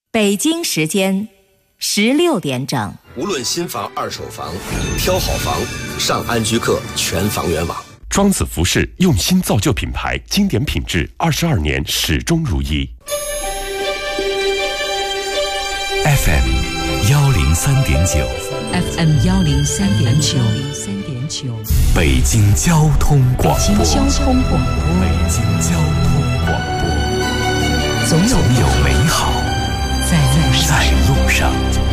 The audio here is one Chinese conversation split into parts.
北京时间16点整。 无论新房、二手房，挑好房，上安居客全房源网。 庄子服饰用心造就品牌，经典品质，22年始终如一。 FM 103.9 FM 103.9 北京交通广播。 北京交通广播。 北京交通广播。总有美好在路上。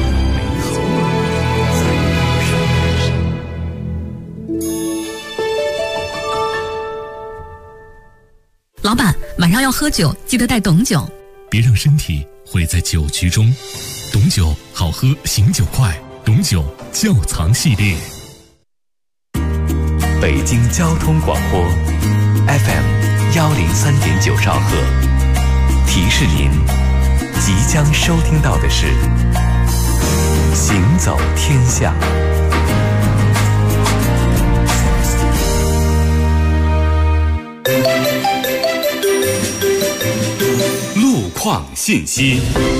老板，晚上要喝酒，记得带董酒。 别让身体毁在酒局中。董酒好喝，醒酒快。董酒窖藏系列。 北京交通广播 FM 103.9兆赫，提示您即将收听到的是行走天下。 路况信息。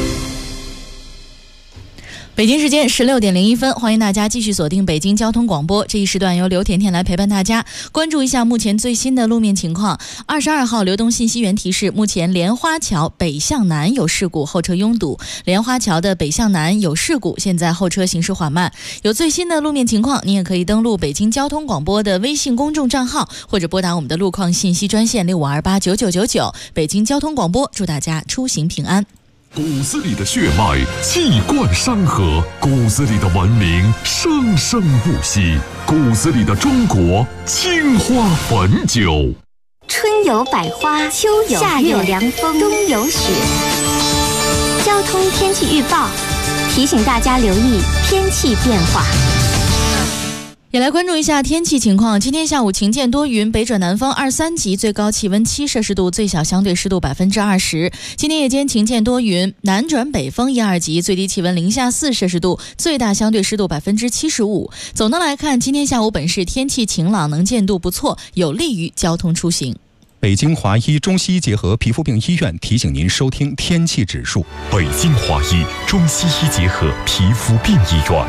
北京时间16点01分，欢迎大家继续锁定北京交通广播。这一时段由刘甜甜来陪伴大家，关注一下目前最新的路面情况。22号流动信息源提示，目前莲花桥北向南有事故，后车拥堵。莲花桥的北向南有事故，现在后车行驶缓慢。有最新的路面情况，您也可以登录北京交通广播的微信公众账号，或者拨打我们的路况信息专线65289999。北京交通广播，祝大家出行平安。 骨子里的血脉气贯山河，骨子里的文明生生不息，骨子里的中国青花汾酒。 春有百花，秋有夏有凉风，冬有雪。交通天气预报提醒大家留意天气变化。 也来关注一下天气情况。今天下午晴间多云，北转南风2-3级，最高气温7摄氏度，最小相对湿度20%。今天夜间晴间多云，南转北风1-2级，最低气温零下4摄氏度，最大相对湿度75%。总的来看，今天下午本市天气晴朗，能见度不错，有利于交通出行。 北京华医中西医结合皮肤病医院提醒您收听天气指数。 北京华医中西医结合皮肤病医院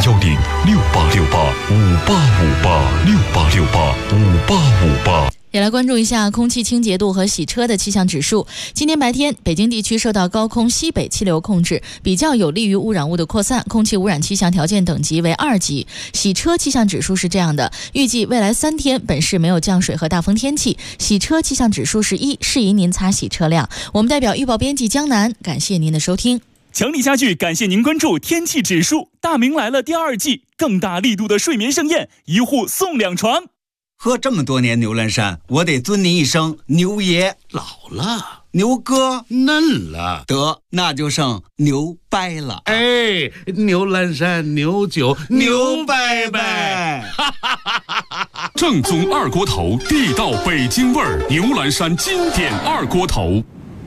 ，010-6868-5858，6858-5858。 也来关注一下空气清洁度和洗车的气象指数。今天白天，北京地区受到高空西北气流控制，比较有利于污染物的扩散，空气污染气象条件等级为2级。洗车气象指数是这样的，预计未来3天本市没有降水和大风天气，洗车气象指数是1，适宜您擦洗车辆。我们代表预报编辑江南，感谢您的收听。 强力家具感谢您关注天气指数。大明来了第2季，更大力度的睡眠盛宴，1户送2床。 喝这么多年牛栏山，我得尊您一声牛爷。 老了， 牛哥嫩了， 得那就剩牛掰了。 哎，牛栏山牛酒牛掰掰。 正宗二锅头，地道北京味儿，牛栏山经典二锅头。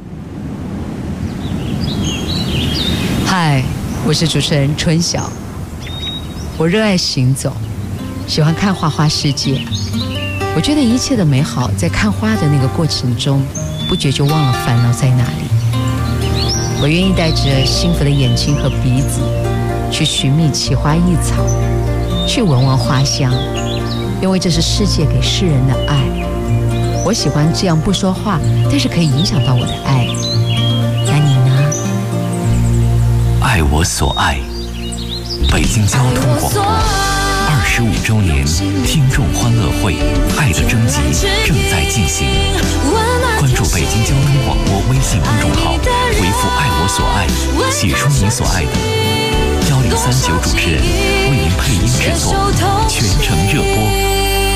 嗨，我是主持人春晓。我热爱行走，喜欢看花花世界。我觉得一切的美好在看花的那个过程中，不觉就忘了烦恼在哪里。我愿意带着幸福的眼睛和鼻子，去寻觅奇花异草，去闻闻花香，因为这是世界给世人的爱。我喜欢这样不说话，但是可以影响到我的爱。那你呢？ 爱我所爱，北京交通广播25周年听众欢乐会，爱的征集正在进行。关注北京交通广播微信公众号，回复爱我所爱，写出你所爱的。1039主持人为您配音制作，全程热播。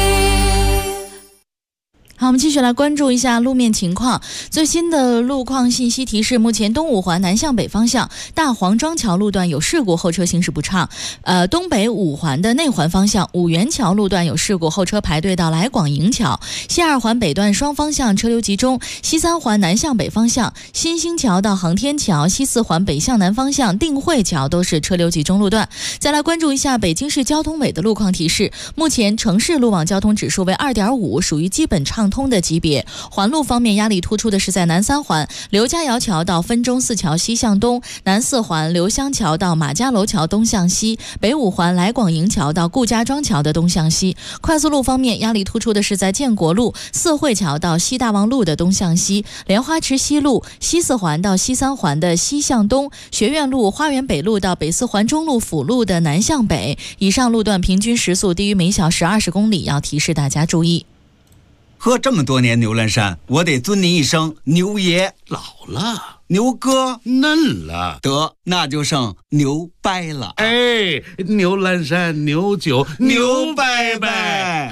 好，我们继续来关注一下路面情况。最新的路况信息提示，目前东五环南向北方向大黄庄桥路段有事故，后车行驶不畅。东北五环的内环方向五元桥路段有事故，后车排队到来广营桥。西二环北段双方向车流集中。西三环南向北方向新兴桥到航天桥，西四环北向南方向定慧桥都是车流集中路段。再来关注一下北京市交通委的路况提示，目前城市路网交通指数为2.5，属于基本畅通。 通的级别。环路方面，压力突出的是在南3环刘家窑桥到分钟寺桥西向东，南4环刘香桥到马家楼桥东向西，北5环来广营桥到顾家庄桥的东向西。快速路方面，压力突出的是在建国路四惠桥到西大望路的东向西，莲花池西路西4环到西3环的西向东，学院路花园北路到北4环中路辅路的南向北。以上路段平均时速低于每小时20公里，要提示大家注意。 喝这么多年牛栏山，我得尊您一声牛爷。 老了， 牛哥嫩了， 得那就剩牛掰了。 哎，牛栏山牛酒牛掰掰。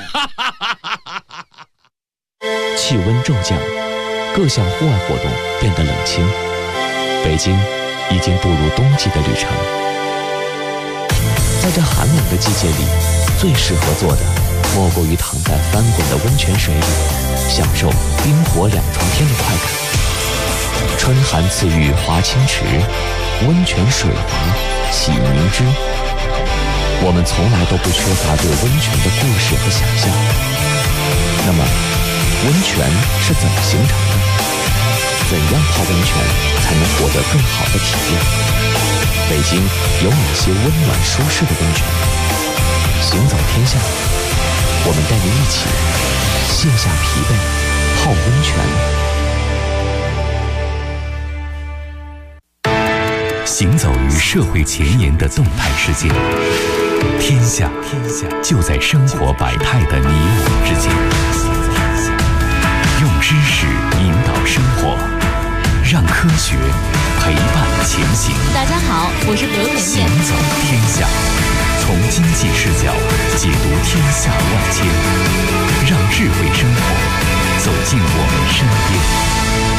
气温骤降，各项户外活动变得冷清，北京已经步入冬季的旅程。在这寒冷的季节里，最适合做的莫过于躺在翻滚的温泉水里，享受冰火2重天的快感。春寒赐浴华清池，温泉水滑洗凝脂。我们从来都不缺乏对温泉的故事和想象。那么，温泉是怎么形成的？怎样泡温泉才能获得更好的体验？北京有哪些温暖舒适的温泉？行走天下，我们带您一起卸下疲惫，泡温泉。行走于社会前沿的动态世界，天下就在生活百态的你我之间。用知识引导生活，让科学陪伴前行。 大家好，我是刘甜甜。 行走天下，从经济视角解读天下万千，让智慧生活走进我们身边。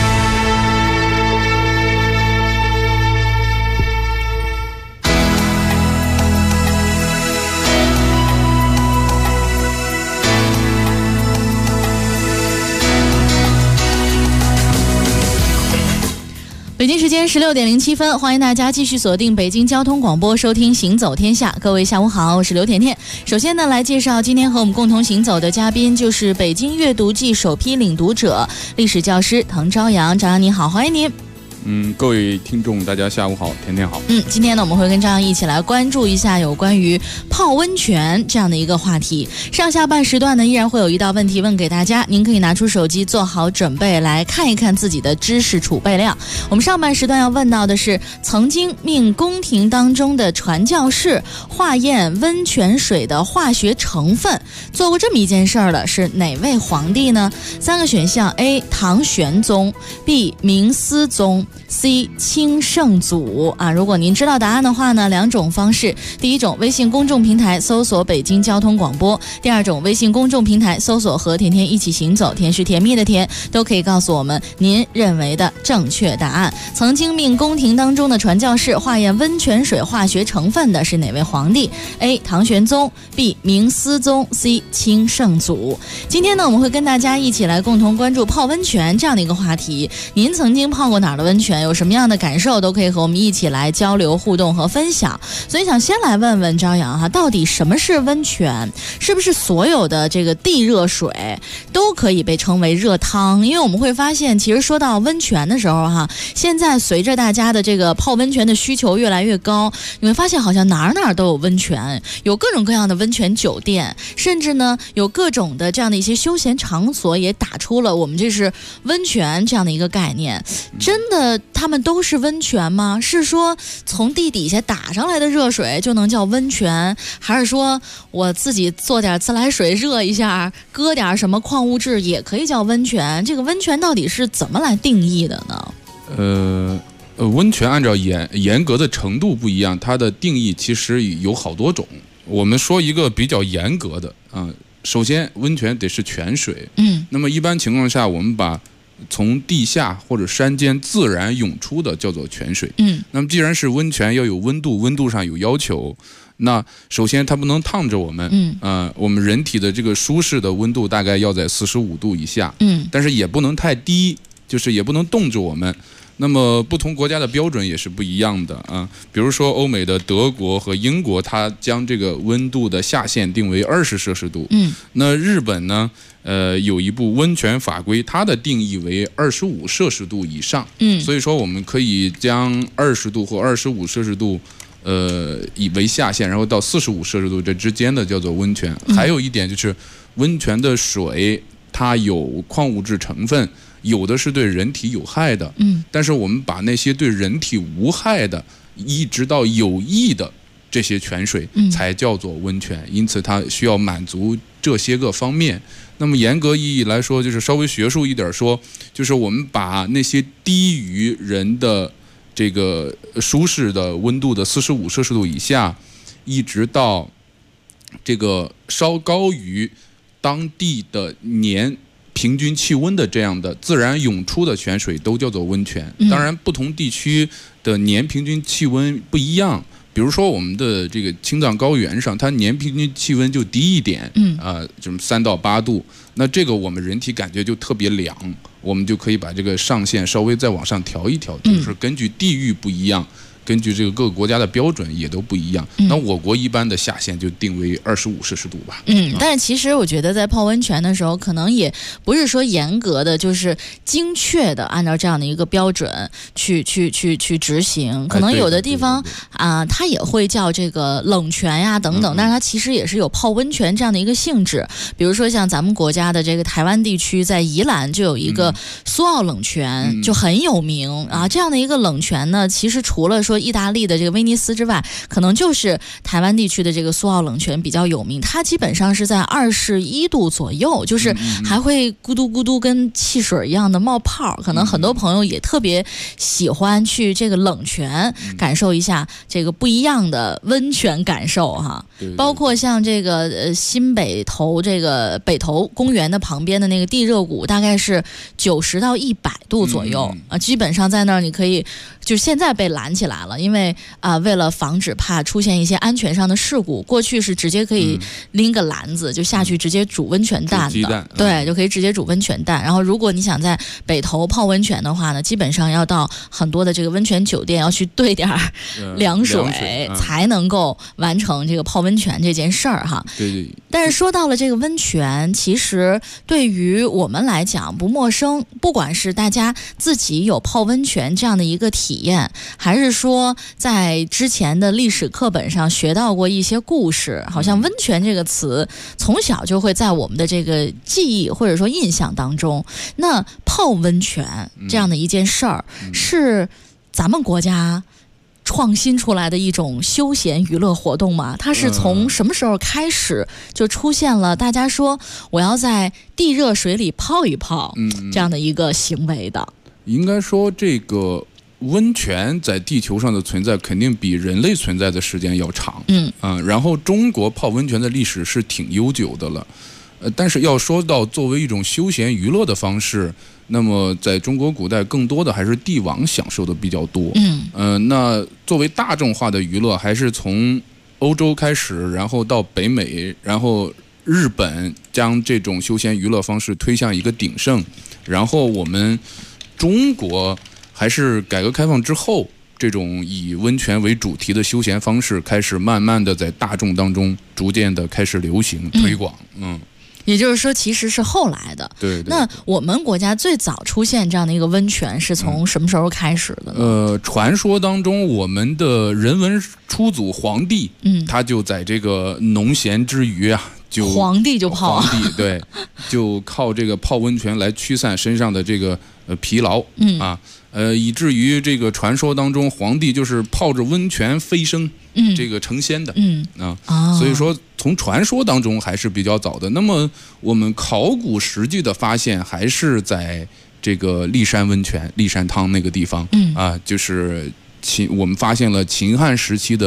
北京时间16点07分，欢迎大家继续锁定北京交通广播，收听行走天下。各位下午好，我是刘甜甜。首先呢，来介绍今天和我们共同行走的嘉宾，就是北京阅读季首批领读者，历史教师滕朝阳。朝阳你好，欢迎您。 各位听众大家下午好，甜甜好。 今天呢，我们会跟朝阳一起来关注一下有关于泡温泉这样的一个话题。上下半时段呢，依然会有一道问题问给大家，您可以拿出手机做好准备，来看一看自己的知识储备量。我们上半时段要问到的是，曾经命宫廷当中的传教士化验温泉水的化学成分，做过这么一件事儿的是哪位皇帝呢？3个选项 ：A. 唐玄宗 ，B. 明思宗。C. 清圣祖啊，如果您知道答案的话呢，2种方式：第一种，微信公众平台搜索北京交通广播；第二种，微信公众平台搜索和甜甜一起行走，甜是甜蜜的甜，都可以告诉我们您认为的正确答案。曾经命宫廷当中的传教士化验温泉水化学成分的是哪位皇帝 ？A. 唐玄宗 B. 明思宗 C. 清圣祖。今天呢，我们会跟大家一起来共同关注泡温泉这样的一个话题。您曾经泡过哪儿的温泉？有什么样的感受都可以和我们一起来交流互动和分享。所以想先来问问朝阳哈，到底什么是温泉？是不是所有的这个地热水都可以被称为热汤？因为我们会发现，其实说到温泉的时候哈，现在随着大家的这个泡温泉的需求越来越高，你会发现好像哪儿都有温泉，有各种各样的温泉酒店，甚至呢有各种的这样的一些休闲场所也打出了我们这是温泉这样的一个概念。真的他们都是温泉吗？是说从地底下打上来的热水就能叫温泉，还是说我自己做点自来水热一下，搁点什么矿物质也可以叫温泉？这个温泉到底是怎么来定义的呢？ 温泉按照严格的程度不一样，它的定义其实有好多种。我们说一个比较严格的首先温泉得是泉水。那么一般情况下，我们把从地下或者山间自然涌出的叫做泉水。那么既然是温泉，要有温度，温度上有要求。那首先它不能烫着我们，我们人体的这个舒适的温度大概要在45度以下，但是也不能太低，就是也不能冻着我们。 那么不同国家的标准也是不一样的啊。比如说欧美的德国和英国，它将这个温度的下限定为20摄氏度。那日本呢，有一部温泉法规，它的定义为25摄氏度以上。所以说我们可以将20度或25摄氏度。以为下限，然后到45摄氏度这之间的叫做温泉。还有一点就是，温泉的水它有矿物质成分，有的是对人体有害的。但是我们把那些对人体无害的，一直到有益的这些泉水，才叫做温泉。因此它需要满足这些个方面。那么严格意义来说，就是稍微学术一点说，就是我们把那些低于人的这个舒适的温度的45摄氏度以下，一直到这个稍高于当地的年平均气温的这样的自然涌出的泉水都叫做温泉。当然不同地区的年平均气温不一样，比如说我们的这个青藏高原上，它年平均气温就低一点，就是3到8度，那这个我们人体感觉就特别凉，我们就可以把这个上限稍微再往上调一调，就是根据地域不一样，根据这个各个国家的标准也都不一样。那我国一般的下限就定为25摄氏度吧。 但是其实我觉得在泡温泉的时候，可能也不是说严格的，就是精确的按照这样的一个标准去执行。可能有的地方它也会叫这个冷泉呀等等，但是它其实也是有泡温泉这样的一个性质。比如说像咱们国家的这个台湾地区，在宜兰就有一个苏澳冷泉，就很有名啊。这样的一个冷泉呢，其实除了说意大利的这个威尼斯之外，可能就是台湾地区的这个苏澳冷泉比较有名。它基本上是在21度左右，就是还会咕嘟咕嘟跟汽水一样的冒泡。可能很多朋友也特别喜欢去这个冷泉感受一下这个不一样的温泉感受哈。包括像这个新北投这个北投公园的旁边的那个地热谷，大概是90到100度左右基本上在那儿你可以，就现在被拦起来了，因为为了防止怕出现一些安全上的事故，过去是直接可以拎个篮子就下去直接煮温泉蛋的，对，就可以直接煮温泉蛋。然后如果你想在北投泡温泉的话呢，基本上要到很多的这个温泉酒店要去兑点凉水才能够完成这个泡温泉这件事儿哈。 对。 但是说到了这个温泉，其实对于我们来讲不陌生，不管是大家自己有泡温泉这样的一个体验，还是说在之前的历史课本上学到过一些故事，好像温泉这个词从小就会在我们的这个记忆或者说印象当中。那泡温泉这样的一件事儿，是咱们国家创新出来的一种休闲娱乐活动吗？它是从什么时候开始就出现了大家说我要在地热水里泡一泡这样的一个行为的？ 应该说这个温泉在地球上的存在肯定比人类存在的时间要长。然后中国泡温泉的历史是挺悠久的了。但是要说到作为一种休闲娱乐的方式，那么在中国古代更多的还是帝王享受的比较多。那作为大众化的娱乐，还是从欧洲开始，然后到北美，然后日本将这种休闲娱乐方式推向一个鼎盛，然后我们中国还是改革开放之后，这种以温泉为主题的休闲方式开始慢慢的在大众当中逐渐的开始流行推广。 也就是说其实是后来的。 对。 那我们国家最早出现这样的一个温泉是从什么时候开始的呢？ 传说当中我们的人文初祖黄帝，他就在这个农闲之余啊， 皇帝就泡对，就靠这个泡温泉来驱散身上的这个疲劳以至于这个传说当中皇帝就是泡着温泉飞升这个成仙的所以说从传说当中还是比较早的。那么我们考古实际的发现还是在这个骊山温泉骊山汤那个地方就是我们发现了秦汉时期的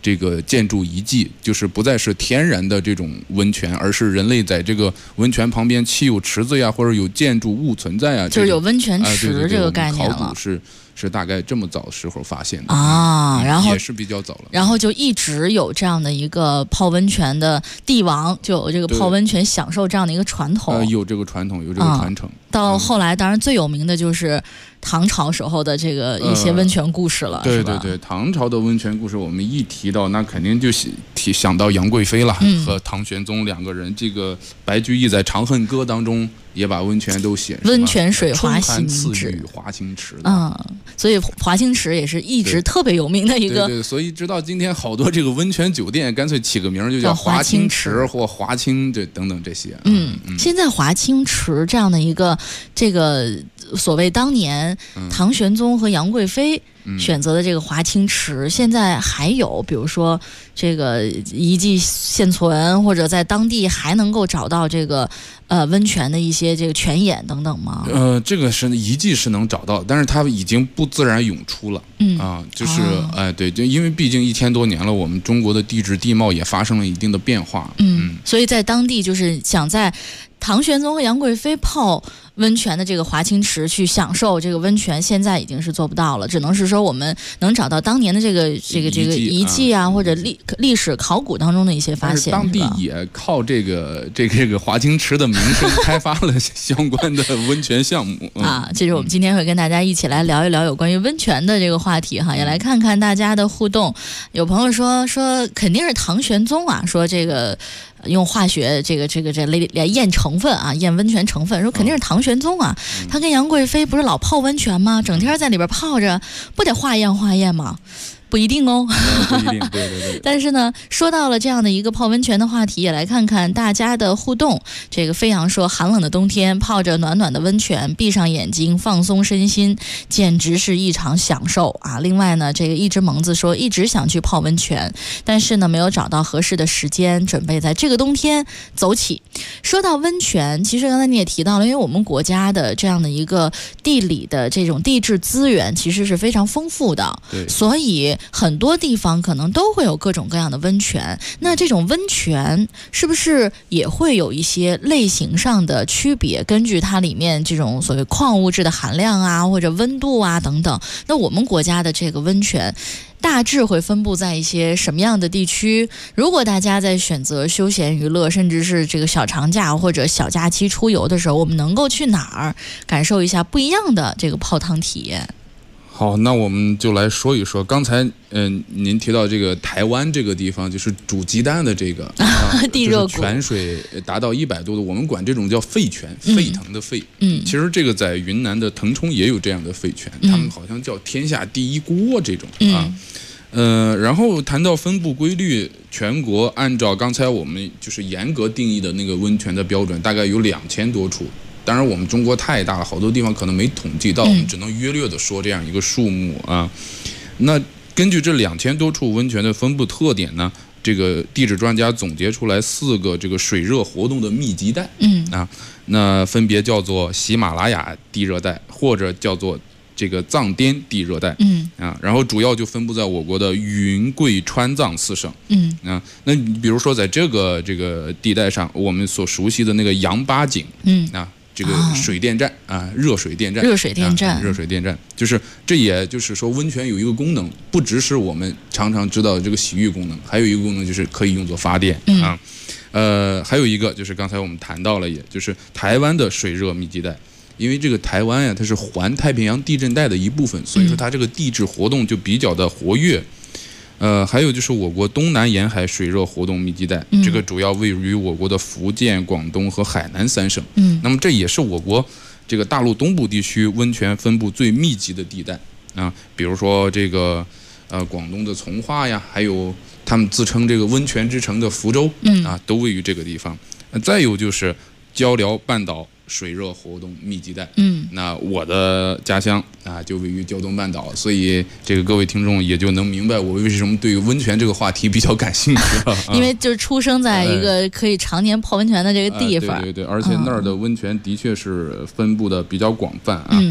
这个建筑遗迹，就是不再是天然的这种温泉，而是人类在这个温泉旁边砌有池子呀，或者有建筑物存在啊， 就是有温泉池这个概念了。 考古是大概这么早时候发现的啊，然后也是比较早了， 然后就一直有这样的一个泡温泉的帝王，就有这个泡温泉享受这样的一个传统， 有这个传统，有这个传承。 到后来，当然最有名的就是唐朝时候的这个一些温泉故事了， 对对对，唐朝的温泉故事，我们一提到，那肯定就想到杨贵妃了，和唐玄宗两个人。这个白居易在《长恨歌》当中也把温泉都写温泉水滑行止，华清池。 所以华清池也是一直特别有名的一个。 对，所以直到今天，好多这个温泉酒店干脆起个名就叫华清池或华清这等等这些。 现在华清池这样的一个这个所谓当年唐玄宗和杨贵妃选择的这个华清池，现在还有比如说这个遗迹现存，或者在当地还能够找到这个温泉的一些这个泉眼等等吗？ 这个是遗迹是能找到，但是它已经不自然涌出了。就是对，就因为毕竟1000多年了，我们中国的地质地貌也发生了一定的变化。 所以在当地就是想在唐玄宗和杨贵妃泡温泉的这个华清池去享受这个温泉，现在已经是做不到了，只能是说我们能找到当年的这个遗迹啊，或者历史考古当中的一些发现。 当地也靠这个华清池的名声开发了相关的温泉项目这是我们今天会跟大家一起来聊一聊有关于温泉的这个话题哈，也来看看大家的互动。有朋友说肯定是唐玄宗啊，说这个用化学这来验成分啊，验温泉成分，说肯定是唐玄宗啊，他跟杨贵妃不是老泡温泉吗？整天在里边泡着，不得化验吗？不一定哦， 不一定，对。 但是呢，说到了这样的一个泡温泉的话题，也来看看大家的互动。这个飞扬说，寒冷的冬天泡着暖暖的温泉，闭上眼睛放松身心，简直是一场享受啊！另外呢，这个一只萌子说，一直想去泡温泉，但是呢，没有找到合适的时间，准备在这个冬天走起。说到温泉，其实刚才你也提到了，因为我们国家的这样的一个地理的这种地质资源其实是非常丰富的， 对， 所以很多地方可能都会有各种各样的温泉。那这种温泉是不是也会有一些类型上的区别，根据它里面这种所谓矿物质的含量啊，或者温度啊等等？那我们国家的这个温泉大致会分布在一些什么样的地区？如果大家在选择休闲娱乐，甚至是这个小长假或者小假期出游的时候，我们能够去哪儿感受一下不一样的这个泡汤体验？ 好，那我们就来说一说，刚才您提到这个台湾这个地方，就是煮鸡蛋的这个地热谷， 就是泉水达到100度的，我们管这种叫沸泉，沸腾的沸。其实这个在云南的腾冲也有这样的沸泉，他们好像叫天下第一锅这种然后谈到分布规律，全国按照刚才我们就是严格定义的那个温泉的标准，大概有2000多处。当然我们中国太大了，好多地方可能没统计到，我们只能约略的说这样一个数目啊。那根据这2000多处温泉的分布特点呢，这个地质专家总结出来4个这个水热活动的密集带，那分别叫做喜马拉雅地热带，或者叫做这个藏滇地热带，然后主要就分布在我国的云贵川藏4省，那你比如说在这个地带上，我们所熟悉的那个羊八井，这个水电站热水电站，就是这也就是说温泉有一个功能，不只是我们常常知道的这个洗浴功能，还有一个功能就是可以用作发电还有一个就是刚才我们谈到了，也就是台湾的水热密集带。因为这个台湾呀，它是环太平洋地震带的一部分，所以说它这个地质活动就比较的活跃。还有就是我国东南沿海水热活动密集带，这个主要位于我国的福建、广东和海南3省。那么这也是我国这个大陆东部地区温泉分布最密集的地带比如说这个广东的从化呀，还有他们自称这个温泉之城的福州都位于这个地方。再有就是交辽半岛水热活动密集带，那我的家乡就位于胶东半岛，所以这个各位听众也就能明白我为什么对温泉这个话题比较感兴趣了因为就是出生在一个可以常年泡温泉的这个地方， 对，而且那儿的温泉的确是分布的比较广泛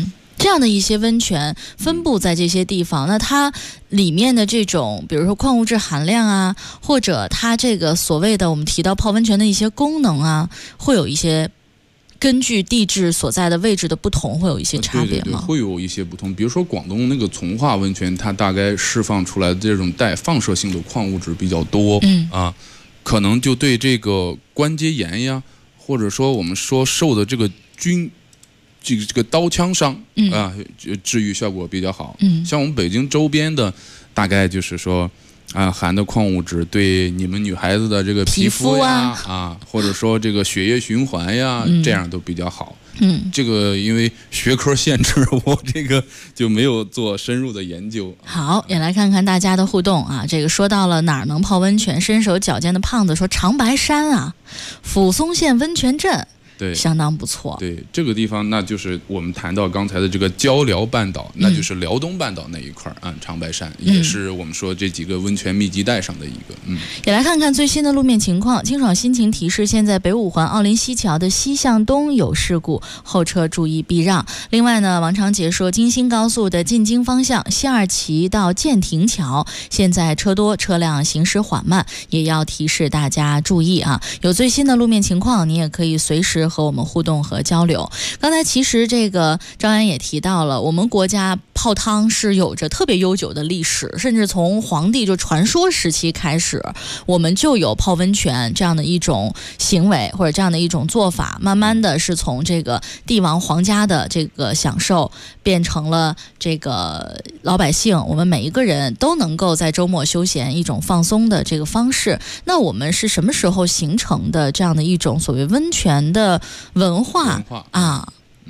这样的一些温泉分布在这些地方，那它里面的这种比如说矿物质含量啊，或者它这个所谓的我们提到泡温泉的一些功能啊，会有一些根据地质所在的位置的不同会有一些差别吗？ 对，会有一些不同。比如说广东那个从化温泉，它大概释放出来的这种带放射性的矿物质比较多，可能就对这个关节炎呀，或者说我们说受的这个这个刀枪伤治愈效果比较好。像我们北京周边的，大概就是说含的矿物质对你们女孩子的这个皮肤呀或者说这个血液循环呀，这样都比较好。这个因为学科限制，我这个就没有做深入的研究。 好，也来看看大家的互动啊。这个说到了哪儿能泡温泉，身手矫健的胖子说长白山啊，抚松县温泉镇。对，相当不错。 对，这个地方那就是我们谈到刚才的这个交辽半岛，那就是辽东半岛那一块长白山，也是我们说这几个温泉密集带上的一个。 也来看看最新的路面情况。清爽心情提示，现在北五环奥林西桥的西向东有事故，后车注意避让。另外呢，王长杰说，京新高速的进京方向西二旗到建亭桥，现在车多，车辆行驶缓慢，也要提示大家注意啊。有最新的路面情况，你也可以随时和我们互动和交流。刚才其实这个张安也提到了，我们国家泡汤是有着特别悠久的历史，甚至从皇帝就传说时期开始，我们就有泡温泉这样的一种行为或者这样的一种做法，慢慢的是从这个帝王皇家的这个享受变成了这个老百姓，我们每一个人都能够在周末休闲一种放松的这个方式。那我们是什么时候形成的这样的一种所谓温泉的文化啊？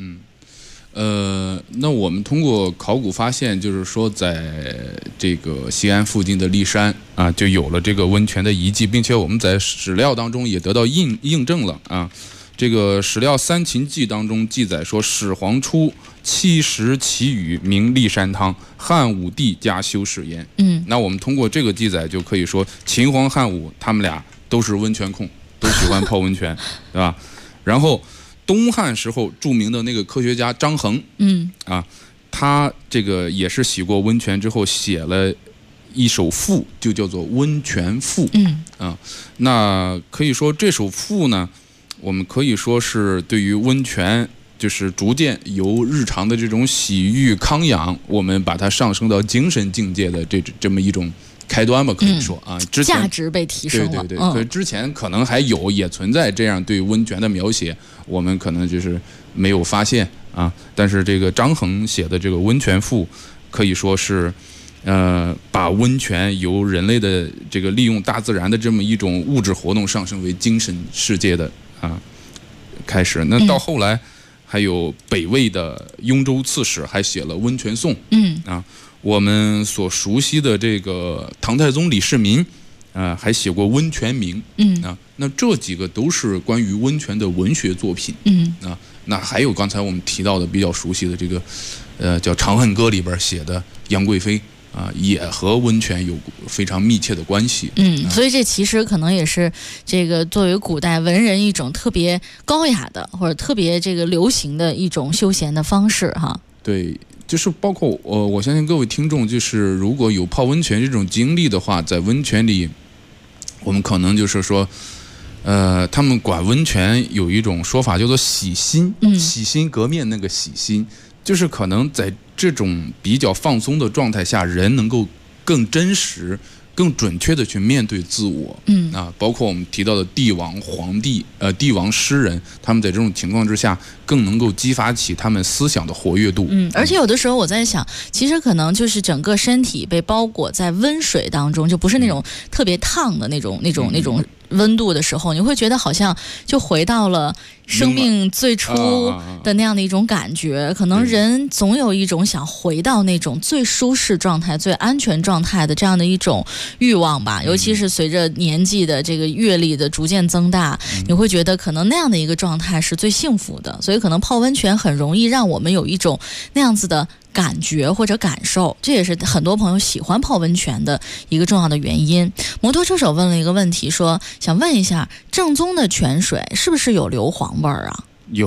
那我们通过考古发现，就是说在这个西安附近的骊山就有了这个温泉的遗迹，并且我们在史料当中也得到印证了啊。这个史料《三秦记》当中记载说，始皇初70祈雨，名骊山汤，汉武帝加修饰焉。那我们通过这个记载就可以说，秦皇汉武他们俩都是温泉控，都喜欢泡温泉，对吧？然后东汉时候著名的那个科学家张衡，他这个也是洗过温泉之后写了一首赋，就叫做《温泉赋》。那可以说这首赋呢，我们可以说是对于温泉，就是逐渐由日常的这种洗浴康养，我们把它上升到精神境界的这么一种开端吧，可以说之前价值被提升了。 对，可是之前可能还也存在这样对温泉的描写，我们可能就是没有发现但是这个张衡写的这个《温泉赋》，可以说是把温泉由人类的这个利用大自然的这么一种物质活动上升为精神世界的开始。那到后来还有北魏的雍州刺史还写了《温泉颂》。我们所熟悉的这个唐太宗李世民还写过《温泉铭》。那这几个都是关于温泉的文学作品。那还有刚才我们提到的比较熟悉的这个叫《长恨歌》里边写的杨贵妃也和温泉有非常密切的关系。 所以这其实可能也是这个作为古代文人一种特别高雅的或者特别这个流行的一种休闲的方式哈。 对，就是包括我相信各位听众，就是如果有泡温泉这种经历的话，在温泉里，我们可能就是说，他们管温泉有一种说法叫做洗心，洗心革面那个洗心，就是可能在这种比较放松的状态下，人能够更真实、更准确的去面对自我。包括我们提到的帝王、皇帝、帝王诗人，他们在这种情况之下，更能够激发起他们思想的活跃度。 而且有的时候我在想，其实可能就是整个身体被包裹在温水当中，就不是那种特别烫的那种温度的时候，你会觉得好像就回到了生命最初的那样的一种感觉。可能人总有一种想回到那种最舒适状态、最安全状态的这样的一种欲望吧。尤其是随着年纪的这个阅历的逐渐增大，你会觉得可能那样的一个状态是最幸福的。所以可能泡温泉很容易让我们有一种那样子的感觉或者感受，这也是很多朋友喜欢泡温泉的一个重要的原因。摩托车手问了一个问题，说想问一下，正宗的泉水是不是有硫磺味儿啊？ 有，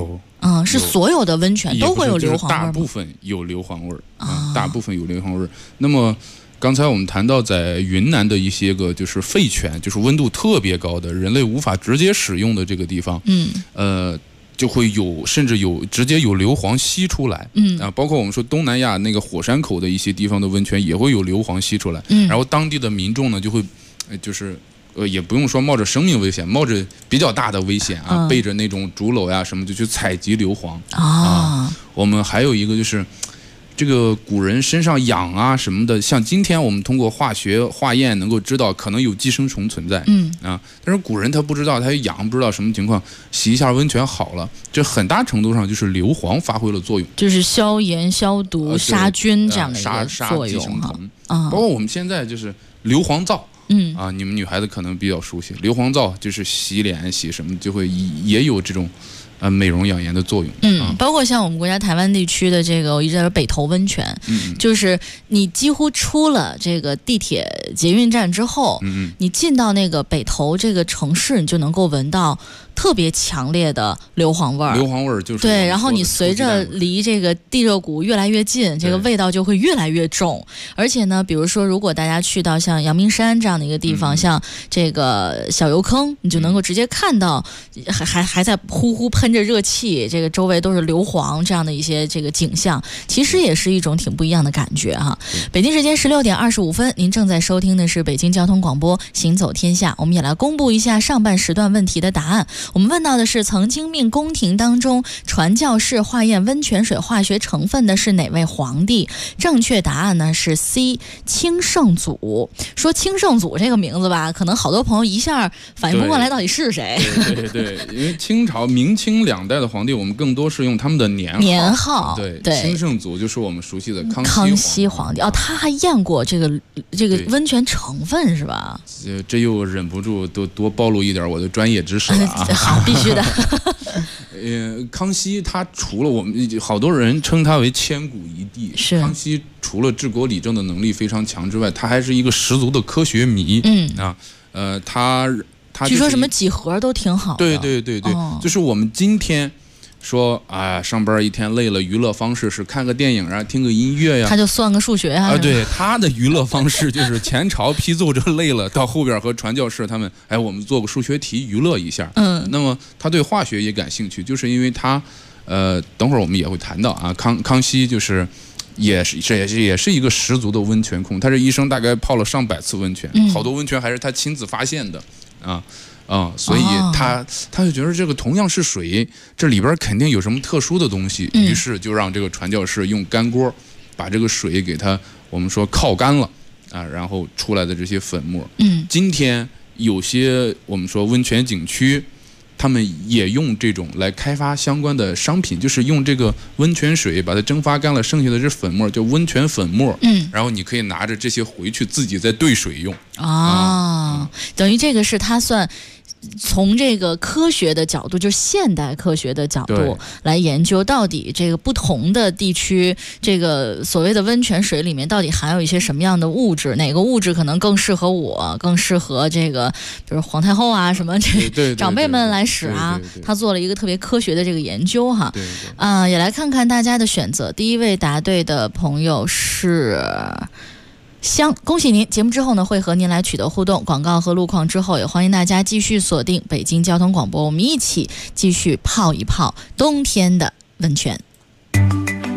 是所有的温泉都会有硫磺味吗？ 大部分有硫磺味大部分有硫磺味。那么刚才我们谈到在云南的一些个就是废泉，就是温度特别高的，人类无法直接使用的这个地方，就会有甚至有直接有硫磺吸出来，包括我们说东南亚那个火山口的一些地方的温泉也会有硫磺吸出来，然后当地的民众呢就会就是也不用说冒着生命危险，冒着比较大的危险啊，背着那种竹篓呀什么就去采集硫磺我们还有一个就是这个古人身上痒啊什么的，像今天我们通过化学化验能够知道可能有寄生虫存在，但是古人他不知道，他痒不知道什么情况，洗一下温泉好了，这很大程度上就是硫磺发挥了作用， 就是消炎消毒、杀菌这样的一个作用包括我们现在就是硫磺皂。你们女孩子可能比较熟悉，硫磺皂就是洗脸洗什么就会也有这种美容养颜的作用。 包括像我们国家台湾地区的这个，我一直在说北投温泉，就是你几乎出了这个地铁捷运站之后，你进到那个北投这个城市，你就能够闻到特别强烈的硫磺味儿。 硫磺味儿就是对，然后你随着离这个地热谷越来越近，这个味道就会越来越重。而且呢，比如说如果大家去到像阳明山这样的一个地方，像这个小油坑，你就能够直接看到还在呼呼喷着热气，这个周围都是硫磺这样的一些这个景象，其实也是一种挺不一样的感觉哈。北京时间16点25分，您正在收听的是北京交通广播行走天下，我们也来公布一下上半时段问题的答案。我们问到的是曾经命宫廷当中传教士化验温泉水化学成分的是哪位皇帝？正确答案呢是 C 清圣祖。说清圣祖这个名字吧，可能好多朋友一下反应不过来到底是谁。 对，因为清朝明清两代的皇帝，我们更多是用他们的年号。对，清圣祖就是我们熟悉的康熙皇帝。他还验过这个温泉成分是吧？这又忍不住多暴露一点我的专业知识了啊！ 好，必须的。 康熙他除了我们好多人称他为千古一帝， 是康熙除了治国理政的能力非常强之外，他还是一个十足的科学迷。他据说什么几何都挺好的。 对，就是我们今天说上班一天累了，娱乐方式是看个电影啊，听个音乐呀， 他就算个数学啊。 对，他的娱乐方式就是前朝批奏着累了，到后边和传教士他们，我们做个数学题娱乐一下。那么他对化学也感兴趣，就是因为他，等会儿我们也会谈到啊，康熙就是也是一个十足的温泉控，他这一生大概泡了上百次温泉，好多温泉还是他亲自发现的所以他就觉得这个同样是水，这里边肯定有什么特殊的东西，于是就让这个传教士用干锅把这个水给它我们说靠干了然后出来的这些粉末。今天有些我们说温泉景区，他们也用这种来开发相关的商品，就是用这个温泉水把它蒸发干了，剩下的这粉末叫温泉粉末。然后你可以拿着这些回去自己再兑水用。 等于这个是他算从这个科学的角度，就是现代科学的角度来研究，到底这个不同的地区，这个所谓的温泉水里面到底含有一些什么样的物质，哪个物质可能更适合我，更适合这个比如皇太后啊什么这长辈们来使啊。他做了一个特别科学的这个研究哈。也来看看大家的选择。第一位答对的朋友是恭喜您！节目之后呢，会和您来取得互动。广告和路况之后，也欢迎大家继续锁定北京交通广播，我们一起继续泡一泡冬天的温泉。 壮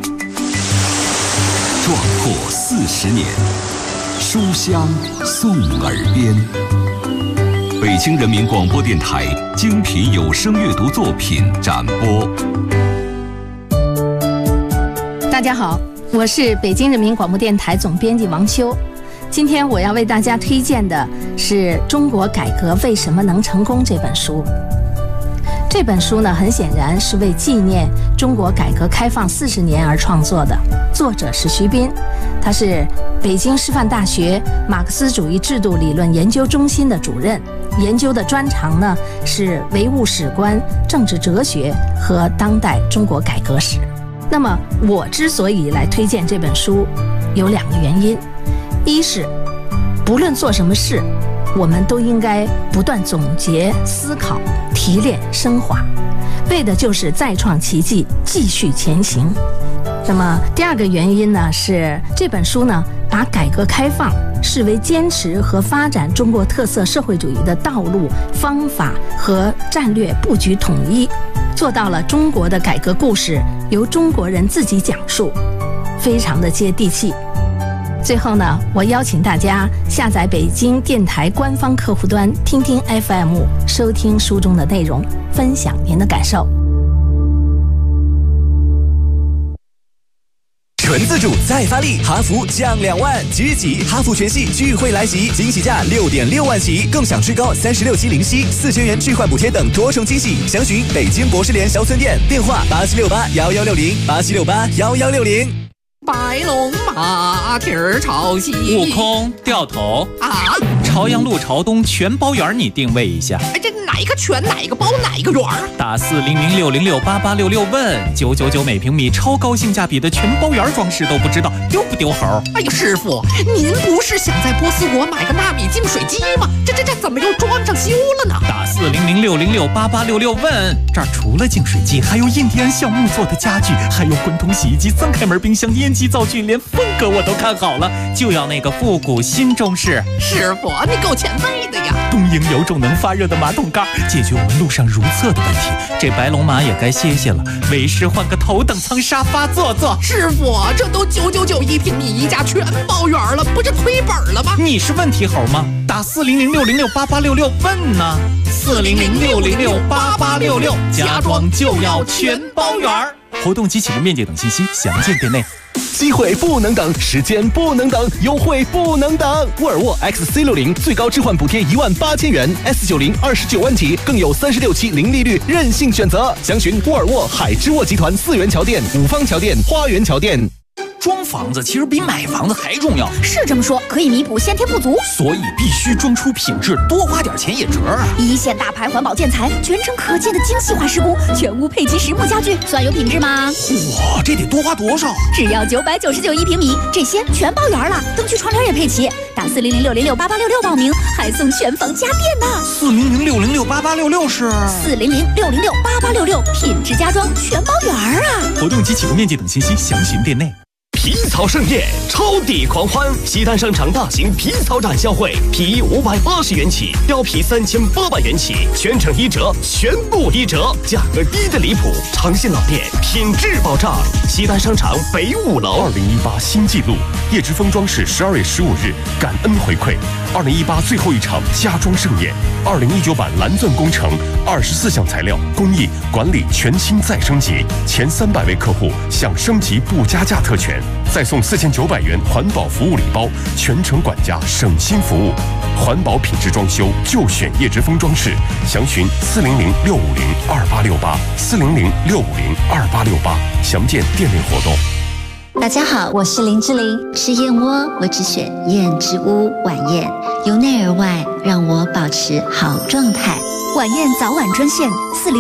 阔40年，书香送耳边。北京人民广播电台精品有声阅读作品展播。 大家好，我是北京人民广播电台总编辑王秋。今天我要为大家推荐的是《中国改革为什么能成功》这本书。这本书呢，很显然是为纪念中国改革开放40年而创作的，作者是徐斌，他是北京师范大学马克思主义制度理论研究中心的主任，研究的专长呢是唯物史观、政治哲学和当代中国改革史。那么我之所以来推荐这本书，有2个原因。一是不论做什么事，我们都应该不断总结、思考、提炼、升华。 为的就是再创奇迹，继续前行。那么第二个原因呢，是这本书呢把改革开放视为坚持和发展中国特色社会主义的道路、方法和战略布局统一，做到了中国的改革故事由中国人自己讲述，非常的接地气。最后呢，我邀请大家下载北京电台官方客户端听听 FM， 收听书中的内容，分享您的感受。 纯自主再发力，哈弗降2万，即日起哈弗全系聚会来袭，惊喜价6.6万起，更享最高36期零息，4000元置换补贴等多重惊喜。详询北京博士联小村店，电话87681160，87681160。 白龙马蹄儿朝西， 悟空掉头啊！ 朝阳路朝东全包圆，你定位一下。 哎，这哪个全哪个包哪个圆？ 打400606886问999每平米，超高性价比的全包圆装饰都不知道丢不丢猴？ 哎呀，师傅，您不是想在波斯国买个纳米净水机吗？这怎么又装上修了呢？ 打400606886问，这儿除了净水机，还有印第安橡木做的家具，还有滚筒洗衣机、3开门冰箱、烟机、灶具，连风格我都看好了，就要那个复古新中式。 师傅，你够前辈的呀！ 东营有种能发热的马桶盖，解决我们路上如厕的问题。这白龙马也该歇歇了，为师换个头等舱沙发坐坐。 师傅，这都999一平米一家全包圆了，不是亏本了吗？ 你是问题猴吗？打400606886问呢，400606886，家装就要全包圆。活动及启动面积等信息详见店内。 机会不能等，时间不能等，优惠不能等。沃尔沃 XC60 最高置换补贴18000元 ，S90 29万起，更有36期零利率任性选择。详询沃尔沃海之沃集团4元桥店、五方桥店、花园桥店。 装房子其实比买房子还重要， 是这么说，可以弥补先天不足， 所以必须装出品质，多花点钱也值啊！ 一线大牌环保建材，全程可见的精细化施工，全屋配齐实木家具，算有品质吗？ 哇，这得多花多少？ 只要999一平米，这些全包圆了，灯具窗帘也配齐。打400606886报名，还送全房家电呢。 400606886是 400606886，品质家装全包圆啊！ 活动及启动面积等信息详询店内。 皮草盛宴，超抵狂欢！西单商场大型皮草展销会，皮衣580元起，貂皮3800元起，全程1折，全部1折，价格低的离谱。诚信老店，品质保障。西单商场北5楼。 2018新纪录，叶之峰装饰12月15日感恩回馈，2018最后一场家装盛宴，2019版蓝钻工程24项材料工艺管理全新再升级，前300位客户享升级不加价特权。再送4900元环保服务礼包，全程管家省心服务，环保品质装修就选叶之峰装饰，详询400-650-2868，400-650-2868，详见店内活动。 大家好，我是林志玲，吃燕窝我只选燕之屋晚宴，由内而外让我保持好状态。 晚宴早晚专线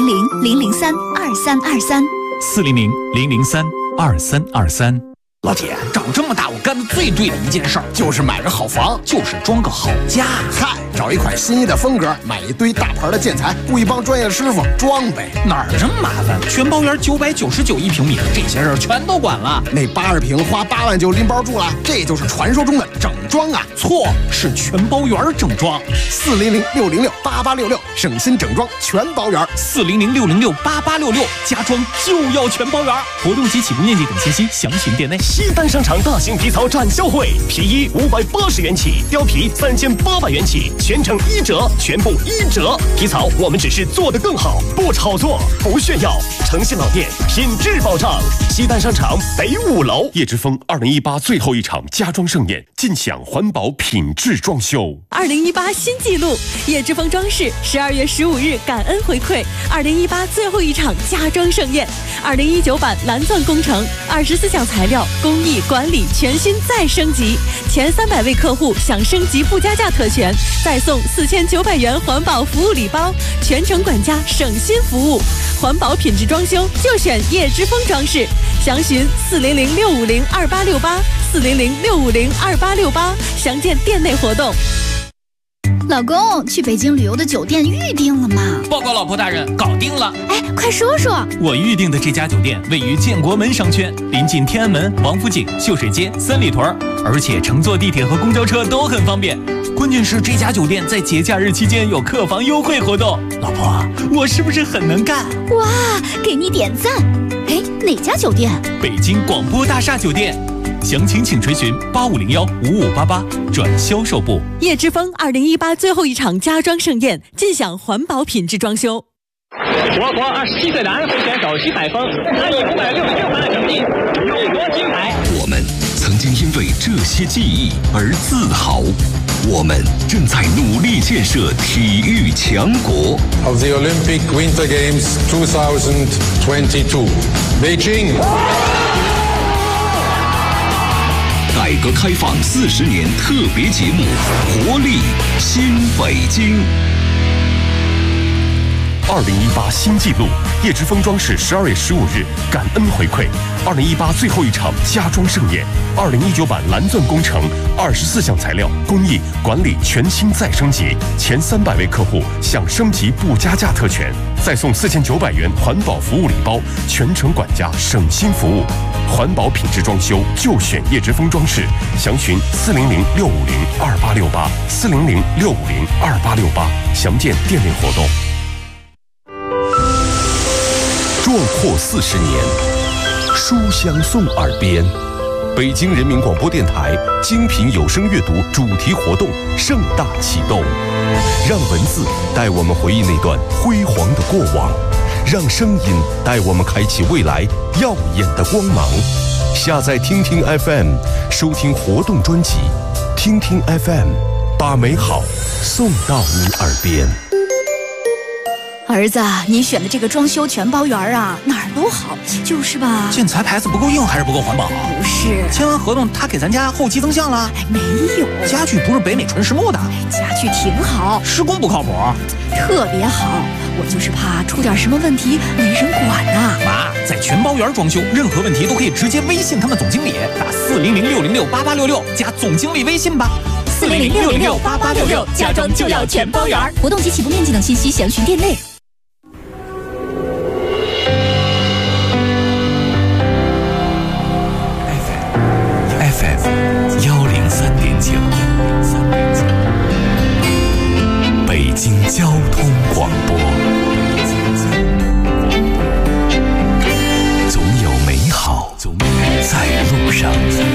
400-003-2323，400-003-2323。老铁，长这么大我干的最对的一件事儿就是买个好房，就是装个好家。 嗨，找一款心仪的风格，买一堆大牌的建材，雇一帮专业师傅装呗。 哪儿这么麻烦？全包圆999一平米，这些事儿全都管了。 那80平花8万就拎包住了，这就是传说中的整装啊！ 错，是全包圆整装。 400-606-8866，省心整装全包圆。 400-606-8866，家装就要全包圆。活动及起步面积等信息详询店内。 西单商场大型皮草展销会，皮衣580元起，貂皮3800元起，全程1折，全部1折。皮草我们只是做得更好，不炒作，不炫耀。诚信老店，品质保障。西单商场北5楼。 叶之峰2018最后一场家装盛宴，尽享环保品质装修。 2018新纪录，叶之峰装饰12月15日感恩回馈，2018最后一场家装盛宴，2019版蓝钻工程24项材料工艺管理全新再升级，前300位客户享升级不加价特权，再送4900元环保服务礼包，全程管家省心服务，环保品质装修就选叶之峰装饰，详询400-650-2868，400-650-2868，详见店内活动。 老公，去北京旅游的酒店预定了吗？ 报告老婆大人，搞定了。 哎，快说说。 我预定的这家酒店位于建国门商圈，临近天安门、王府井、秀水街、三里屯，而且乘坐地铁和公交车都很方便。关键是这家酒店在节假日期间有客房优惠活动。老婆，我是不是很能干？ 哇，给你点赞。哎，哪家酒店？ 北京广播大厦酒店。详情请垂询8501-5588转销售部。 叶之峰2018最后一场家装盛宴，尽享环保品质装修。 我国27岁的安徽选手徐海峰，他以566分的成绩勇夺金牌。 我们曾经因为这些记忆而自豪，我们正在努力建设体育强国。 Of the Olympic Winter Games 2022, Beijing。 改革开放40年特别节目《活力新北京》。 2018新纪录，叶之峰装饰12月15日感恩回馈2018最后一场家装盛宴，2019版蓝钻工程24项材料工艺管理全新再升级，前300位客户享升级不加价特权，再送4900元环保服务礼包，全程管家省心服务。环保品质装修就选叶之峰装饰，详询400-650-2868，400-650-2868，详见店内活动。 壮阔40年，书香送耳边。北京人民广播电台精品有声阅读主题活动盛大启动，让文字带我们回忆那段辉煌的过往，让声音带我们开启未来耀眼的光芒。下载听听 FM， 收听活动专辑，听听 FM， 把美好送到你耳边。 儿子，你选的这个装修全包圆啊，哪儿都好，就是吧？ 建材牌子不够硬还是不够环保？ 不是， 签完合同他给咱家后期增项了？ 没有， 家具不是北美纯实木的。 家具挺好， 施工不靠谱， 特别好。我就是怕出点什么问题没人管呐。 妈，在全包圆装修，任何问题都可以直接微信他们总经理，打400-606-8866加总经理微信吧。 400-606-8866，家装就要全包圆。活动及起步面积等信息详询店内。 103.9，北京交通广播。总有美好在路上。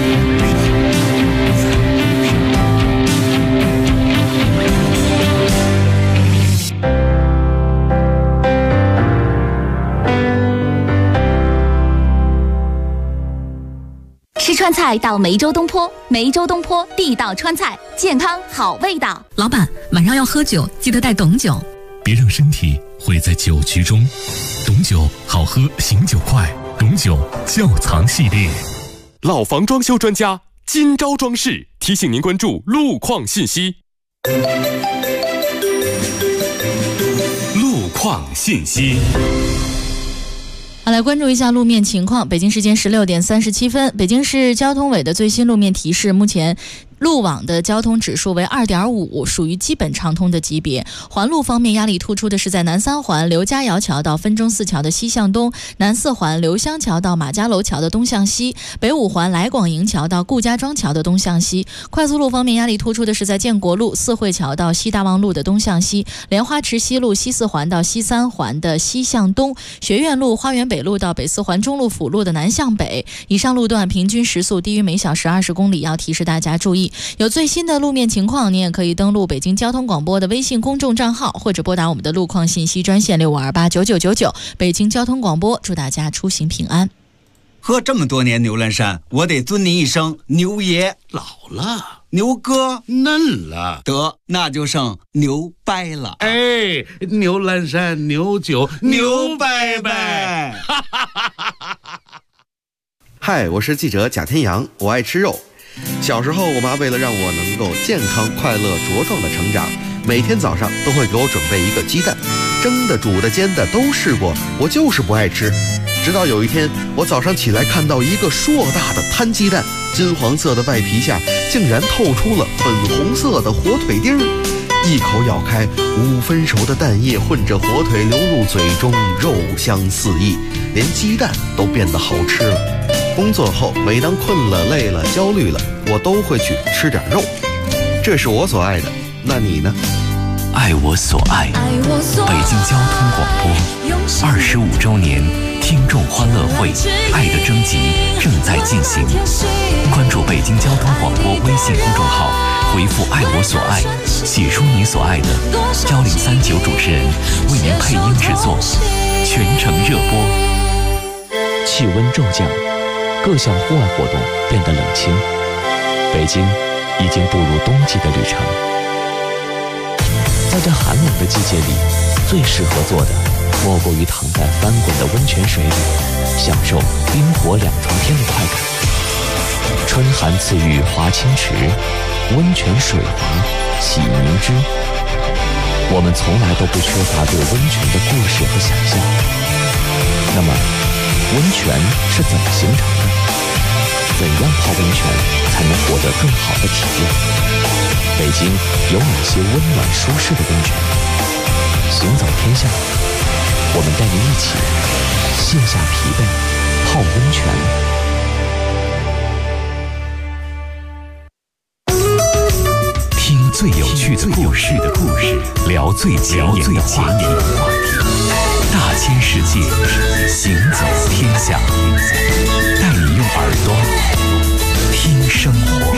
吃川菜到梅州东坡，梅州东坡地道川菜，健康好味道。 老板，晚上要喝酒，记得带董酒。 别让身体毁在酒局中，董酒好喝，醒酒快。董酒窖藏系列。 老房装修专家金招装饰提醒您关注路况信息。 路况信息。 好，来关注一下路面情况。北京时间16点37分，北京市交通委的最新路面提示，目前路网的交通指数为2.5，属于基本畅通的级别。环路方面，压力突出的是在南3环刘家窑桥到分钟寺桥的西向东，南4环刘香桥到马家楼桥的东向西，北5环来广营桥到顾家庄桥的东向西。快速路方面，压力突出的是在建国路四惠桥到西大望路的东向西，莲花池西路西4环到西3环的西向东，学院路花园北路到北4环中路辅路的南向北。以上路段平均时速低于每小时20公里，要提示大家注意。有最新的路面情况，你也可以登录北京交通广播的微信公众账号，或者拨打我们的路况信息专线65289999。北京交通广播，祝大家出行平安。 喝这么多年牛栏山，我得尊您一声牛爷。 老了， 牛哥嫩了， 得那就剩牛掰了。 哎，牛栏山牛酒牛掰掰。 嗨，我是记者贾天阳，我爱吃肉。小时候，我妈为了让我能够健康、快乐、茁壮的成长，每天早上都会给我准备一个鸡蛋，蒸的、煮的、煎的都试过，我就是不爱吃。直到有一天，我早上起来看到一个硕大的摊鸡蛋，金黄色的外皮下竟然透出了粉红色的火腿丁儿。 一口咬开5分熟的蛋液，混着火腿流入嘴中，肉香四溢，连鸡蛋都变得好吃了。工作后，每当困了、累了、焦虑了，我都会去吃点肉。这是我所爱的，那你呢？ 爱我所爱，北京交通广播25周年听众欢乐会爱的征集正在进行，关注北京交通广播微信公众号，回复爱我所爱，写出你所爱的，1039主持人为您配音制作，全程热播。 气温骤降，各项户外活动变得冷清，北京已经步入冬季的旅程。在这寒冷的季节里，最适合做的莫过于躺在翻滚的温泉水里，享受冰火2重天的快感。春寒赐浴华清池，温泉水滑洗凝脂。我们从来都不缺乏对温泉的故事和想象。那么，温泉是怎么形成的？怎样泡温泉才能获得更好的体验？北京有哪些温暖舒适的温泉？行走天下，我们带您一起卸下疲惫，泡温泉。 听最有趣的故事，聊最前沿的话题，大千世界，行走天下，带你用耳朵听生活。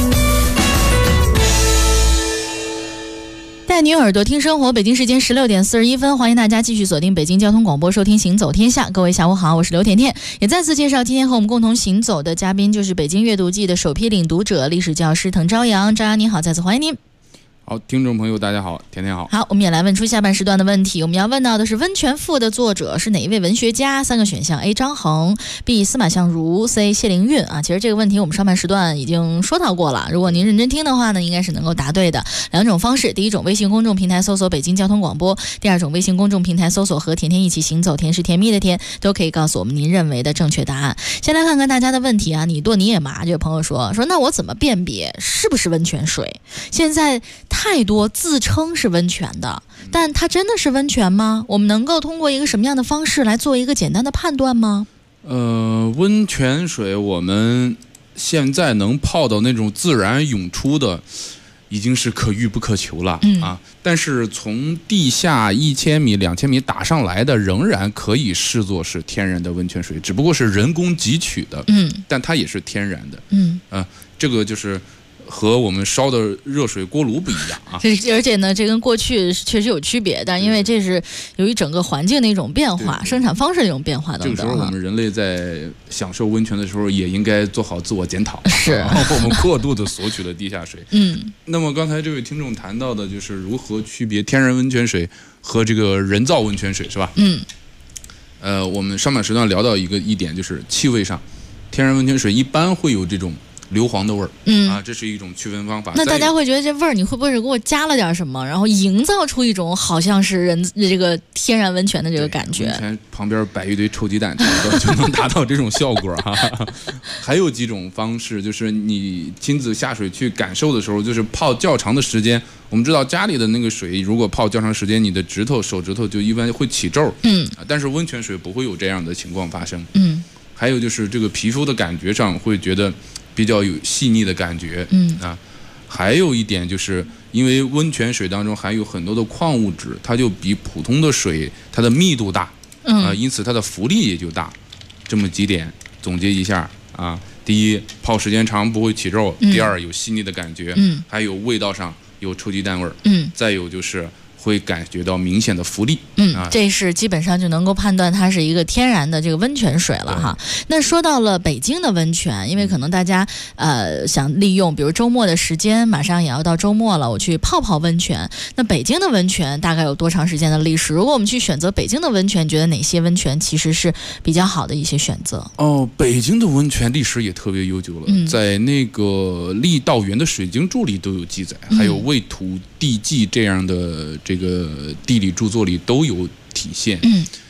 带你耳朵听生活，北京时间16点41分，欢迎大家继续锁定北京交通广播，收听行走天下。各位下午好，我是刘甜甜，也再次介绍今天和我们共同行走的嘉宾，就是北京阅读季的首批领读者，历史教师滕朝阳。朝阳你好，再次欢迎您。 好，听众朋友大家好，甜甜好。 好，我们也来问出下半时段的问题。我们要问到的是《温泉赋》的作者是哪一位文学家？3个选项 ：A. 张衡 ，B. 司马相如 ，C. 谢灵运啊。其实这个问题我们上半时段已经说到过了，如果您认真听的话呢，应该是能够答对的。2种方式：第一种，微信公众平台搜索北京交通广播；第2种，微信公众平台搜索和甜甜一起行走，甜是甜蜜的甜，都可以告诉我们您认为的正确答案。先来看看大家的问题啊，你剁你也麻。这位朋友说，那我怎么辨别是不是温泉水？现在太多自称是温泉的，但它真的是温泉吗？我们能够通过一个什么样的方式来做一个简单的判断吗？ 温泉水我们现在能泡到那种自然涌出的，已经是可遇不可求了啊！但是从地下1000米、2000米打上来的，仍然可以视作是天然的温泉水，只不过是人工汲取的，但它也是天然的，这个就是和我们烧的热水锅炉不一样啊！ 而且呢，这跟过去确实有区别，但因为这是由于整个环境的一种变化，生产方式的一种变化等等。 这个时候，我们人类在享受温泉的时候，也应该做好自我检讨。 是， 我们过度的索取了地下水。那么刚才这位听众谈到的就是如何区别天然温泉水和这个人造温泉水，是吧？我们上半时段聊到一点，就是气味上，天然温泉水一般会有这种硫磺的味儿，这是一种区分方法。 那大家会觉得这味儿，你会不会是给我加了点什么，然后营造出一种好像是这个天然温泉的这个感觉？ 温泉旁边摆一堆臭鸡蛋，就能达到这种效果哈。还有几种方式，就是你亲自下水去感受的时候，就是泡较长的时间。我们知道家里的那个水，如果泡较长时间，你的手指头就一般会起皱，但是温泉水不会有这样的情况发生，还有就是这个皮肤的感觉上会觉得比较有细腻的感觉，还有一点就是因为温泉水当中含有很多的矿物质，它就比普通的水它的密度大，因此它的浮力也就大。这么几点总结一下啊：第一，泡时间长不会起皱；第2，有细腻的感觉；还有味道上有臭鸡蛋味儿；再有就是会感觉到明显的浮力。 这是基本上就能够判断它是一个天然的这个温泉水了哈。那说到了北京的温泉，因为可能大家想利用比如周末的时间，马上也要到周末了，我去泡泡温泉。那北京的温泉大概有多长时间的历史？如果我们去选择北京的温泉，你觉得哪些温泉其实是比较好的一些选择？ 北京的温泉历史也特别悠久了，在那个《郦道元的水经注》里都有记载，还有《魏土地纪》这样的这个地理著作里都有体现。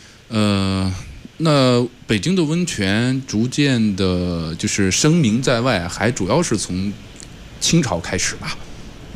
那北京的温泉逐渐的就是声名在外，还主要是从清朝开始吧。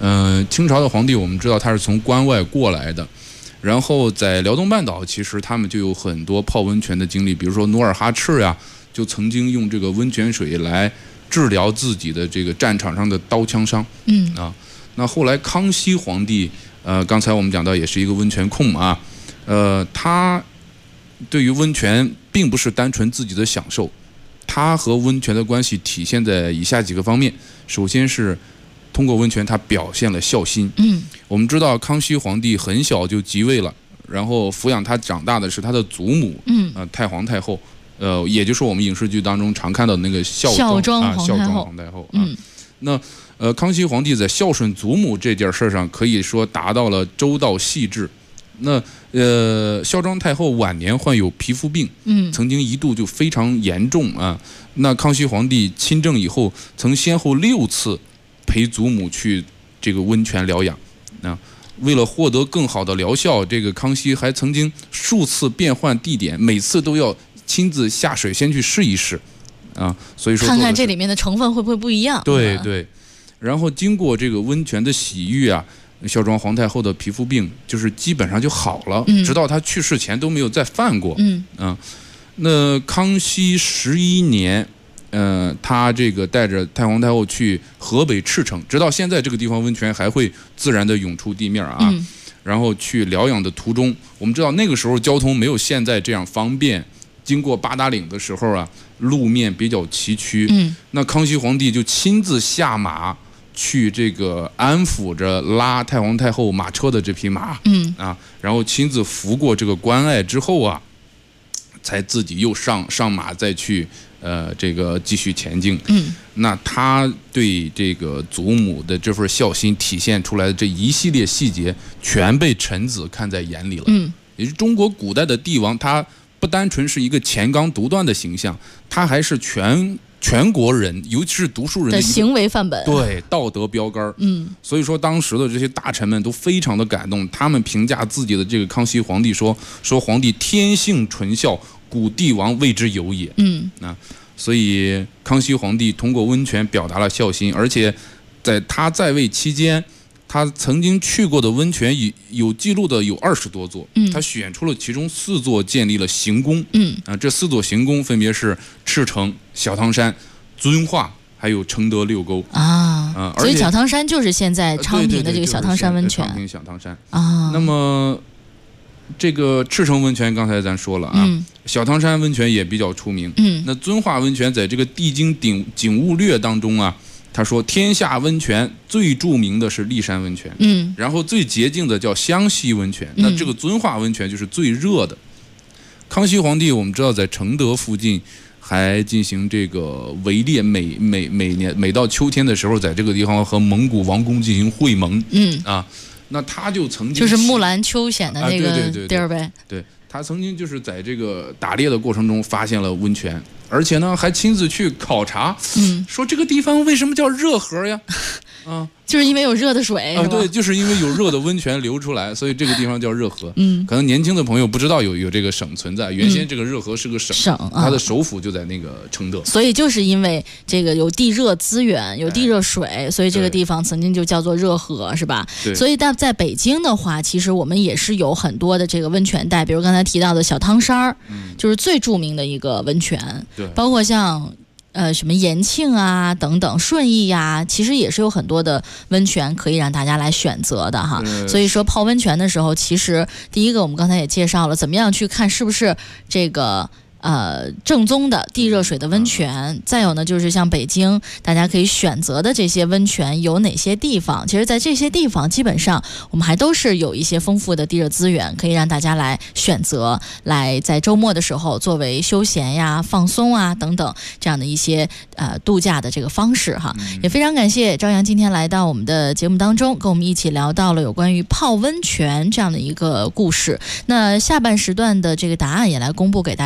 清朝的皇帝我们知道他是从关外过来的，然后在辽东半岛其实他们就有很多泡温泉的经历，比如说努尔哈赤呀，就曾经用这个温泉水来治疗自己的这个战场上的刀枪伤。那后来康熙皇帝，刚才我们讲到也是一个温泉控啊，他对于温泉并不是单纯自己的享受，他和温泉的关系体现在以下几个方面。首先是通过温泉他表现了孝心。我们知道康熙皇帝很小就即位了，然后抚养他长大的是他的祖母，太皇太后，也就是我们影视剧当中常看到的那个孝庄皇太后。那康熙皇帝在孝顺祖母这件事上可以说达到了周到细致。那孝庄太后晚年患有皮肤病，曾经一度就非常严重啊。那康熙皇帝亲政以后，曾先后6次陪祖母去这个温泉疗养。为了获得更好的疗效，这个康熙还曾经数次变换地点，每次都要亲自下水先去试一试啊。所以说看看这里面的成分会不会不一样。 对对。然后经过这个温泉的洗浴啊，孝庄皇太后的皮肤病就是基本上就好了，直到她去世前都没有再犯过。那康熙11年，他这个带着太皇太后去河北赤城，直到现在这个地方温泉还会自然的涌出地面啊。然后去疗养的途中，我们知道那个时候交通没有现在这样方便，经过八达岭的时候啊，路面比较崎岖。那康熙皇帝就亲自下马去这个安抚着拉太皇太后马车的这匹马，然后亲自扶过这个关隘之后啊，才自己又上马再去这个继续前进。那他对这个祖母的这份孝心体现出来的这一系列细节，全被臣子看在眼里了。也是中国古代的帝王，他不单纯是一个乾纲独断的形象，他还是全国人，尤其是读书人的行为范本， 对，道德标杆。所以说当时的这些大臣们都非常的感动，他们评价自己的这个康熙皇帝说皇帝天性纯孝，古帝王谓之有也。所以康熙皇帝通过温泉表达了孝心，而且在他在位期间，他曾经去过的温泉有记录的有20多座，他选出了其中4座建立了行宫。这4座行宫分别是赤城、小汤山、遵化，还有承德6沟啊。 所以小汤山就是现在昌平的这个小汤山温泉。 昌平小汤山啊。那么这个赤城温泉刚才咱说了啊，小汤山温泉也比较出名。那遵化温泉在这个《帝京景物略》当中啊，他说天下温泉最著名的是骊山温泉，然后最洁净的叫湘西温泉，那这个遵化温泉就是最热的。康熙皇帝我们知道在承德附近还进行这个围猎，每到秋天的时候，在这个地方和蒙古王公进行会盟。那他就曾经就是木兰秋显的那个地儿呗。 对，他曾经就是在这个打猎的过程中发现了温泉，而且呢还亲自去考察，说这个地方为什么叫热河呀？ 就是因为有热的水对，就是因为有热的温泉流出来，所以这个地方叫热河。可能年轻的朋友不知道有这个省存在，原先这个热河是个省，它的首府就在那个承德。 所以就是因为这个有地热资源，有地热水，所以这个地方曾经就叫做热河，是吧？所以在北京的话，其实我们也是有很多的这个温泉带，比如刚才提到的小汤山就是最著名的一个温泉。包括像什么延庆啊等等，顺义呀，其实也是有很多的温泉可以让大家来选择的哈。所以说泡温泉的时候，其实第一个我们刚才也介绍了，怎么样去看是不是这个正宗的地热水的温泉。再有呢，就是像北京大家可以选择的这些温泉有哪些地方，其实在这些地方基本上我们还都是有一些丰富的地热资源可以让大家来选择，来在周末的时候作为休闲呀放松啊等等这样的一些度假的这个方式哈。也非常感谢朝阳今天来到我们的节目当中，跟我们一起聊到了有关于泡温泉这样的一个故事。那下半时段的这个答案也来公布给大家，我们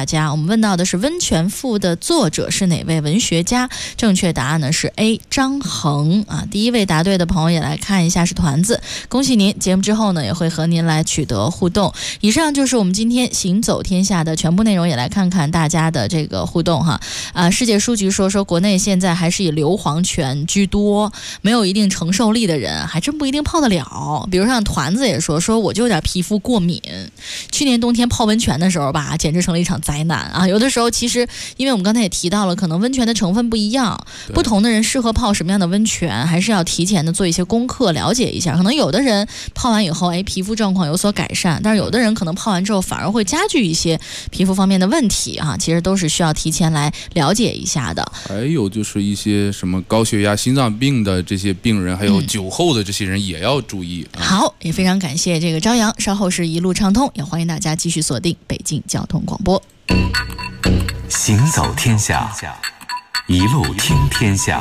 们问到的是温泉赋的作者是哪位文学家？正确答案呢是 A 张衡啊。第一位答对的朋友也来看一下是团子，恭喜您！节目之后呢也会和您来取得互动。以上就是我们今天行走天下的全部内容，也来看看大家的这个互动哈。世界书局说国内现在还是以硫磺泉居多，没有一定承受力的人还真不一定泡得了。比如像团子也说我就有点皮肤过敏，去年冬天泡温泉的时候吧，简直成了一场灾难啊！有的时候其实因为我们刚才也提到了，可能温泉的成分不一样，不同的人适合泡什么样的温泉，还是要提前的做一些功课，了解一下。可能有的人泡完以后皮肤状况有所改善，但是有的人可能泡完之后反而会加剧一些皮肤方面的问题啊，其实都是需要提前来了解一下的。 还有就是一些什么高血压、心脏病的这些病人，还有酒后的这些人也要注意。 好，也非常感谢这个朝阳，稍后是一路畅通，也欢迎大家继续锁定北京交通广播。 行走天下，一路听天下。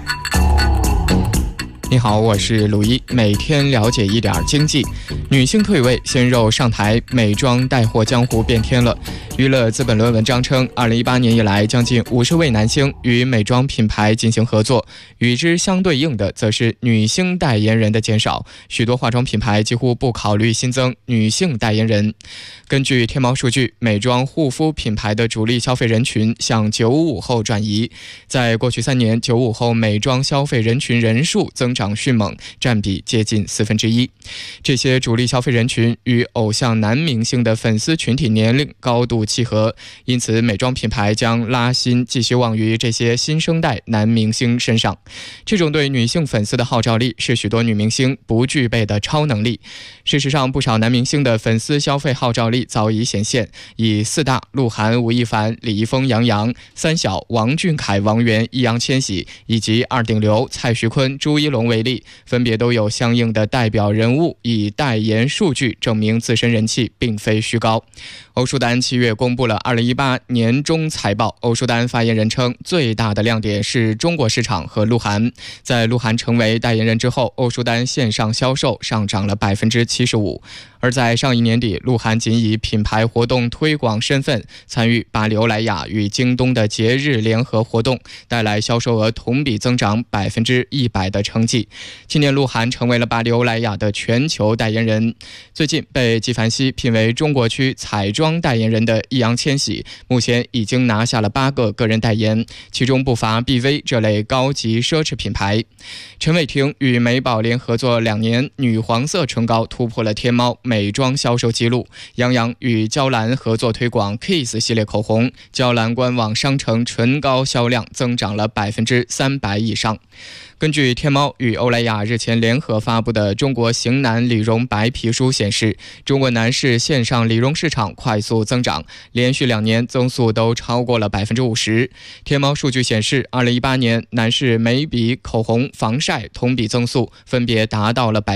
你好，我是鲁一，每天了解一点经济。女性退位，鲜肉上台，美妆带货江湖变天了。娱乐资本论文章称，2018年以来，将近50位男星与美妆品牌进行合作，与之相对应的，则是女星代言人的减少。许多化妆品牌几乎不考虑新增女性代言人。根据天猫数据，美妆护肤品牌的主力消费人群向95后转移。在过去3年，95后美妆消费人群人数增长迅猛，占比接近1/4。这些主力消费人群与偶像男明星的粉丝群体年龄高度契合，因此美妆品牌将拉新继续望于这些新生代男明星身上。这种对女性粉丝的号召力是许多女明星不具备的超能力。事实上，不少男明星的粉丝消费号召力早已显现，以4大鹿晗、吴亦凡、李易峰、杨洋，3小王俊凯、王源、易烊千玺，以及2顶流蔡徐坤、朱一龙为例，分别都有相应的代表人物以代言数据证明自身人气并非虚高。欧舒丹7月公布了2018年中财报，欧舒丹发言人称，最大的亮点是中国市场和鹿晗。在鹿晗成为代言人之后，欧舒丹线上销售上涨了75%。而在上一年底，鹿晗仅以品牌活动推广身份参与巴黎欧莱雅与京东的节日联合活动，带来销售额同比增长100%的成绩。今年鹿晗成为了巴黎欧莱雅的全球代言人。最近被纪梵希聘为中国区彩妆代言人的易烊千玺，目前已经拿下了8个个人代言，其中不乏 BV 这类高级奢侈品牌。陈伟霆与美宝莲合作2年，女黄色唇膏突破了天猫美妆销售记录。杨洋与娇兰合作推广 Kiss 系列口红，娇兰官网商城唇膏销量增长了300%以上。根据天猫与欧莱雅日前联合发布的中国型男理容白皮书显示，中国男士线上理容市场快速增长，连续2年增速都超过了50%。天猫数据显示，2018年男士眉笔、口红、防晒同比增速分别达到了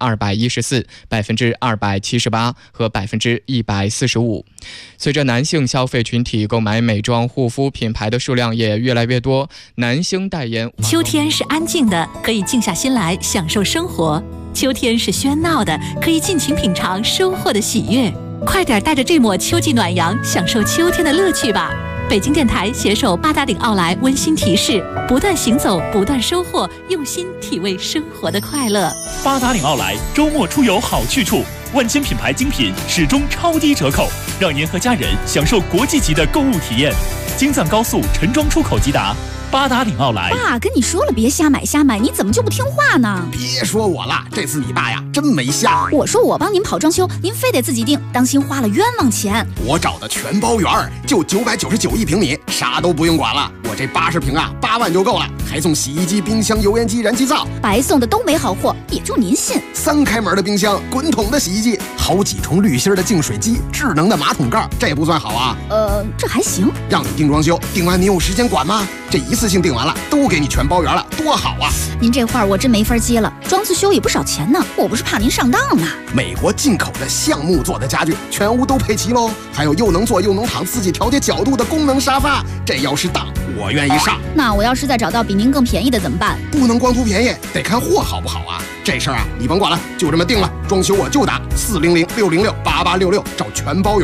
214%、278%和145%。随着男性消费群体购买美妆护肤品牌的数量也越来越多，男星代言。 秋天是安静的，可以静下心来享受生活；秋天是喧闹的，可以尽情品尝收获的喜悦。快点带着这抹秋季暖阳，享受秋天的乐趣吧！北京电台携手八达岭奥莱温馨提示：不断行走，不断收获，用心体味生活的快乐。 八达岭奥莱周末出游好去处，万千品牌精品始终超低折扣，让您和家人享受国际级的购物体验。京藏高速陈庄出口即达。八达岭奥莱。 爸跟你说了别瞎买，你怎么就不听话呢？ 别说我了，这次你爸呀真没瞎。 我说我帮您跑装修，您非得自己定，当心花了冤枉钱。 我找的全包圆，就999一平米，啥都不用管了。我这80平啊，8万就够了，还送洗衣机、冰箱、油烟机、燃气灶， 白送的都没好货，也就您信。 3开门的冰箱，滚筒的洗衣机，好几重滤芯的净水机，智能的马桶盖，这不算好啊？ 这还行。 让你定装修，定完你有时间管吗？这一次性定完了，都给你全包圆了，多好啊！ 您这话我真没法接了，装次修也不少钱呢，我不是怕您上当吗？ 美国进口的橡木做的家具，全屋都配齐喽，还有又能坐又能躺，自己调节角度的功能沙发，这要是当，我愿意上。 那我要是再找到比您更便宜的怎么办？ 不能光图便宜，得看货好不好啊！这事儿啊，你甭管了，就这么定了，装修我就打400-606-8866，找全包圆。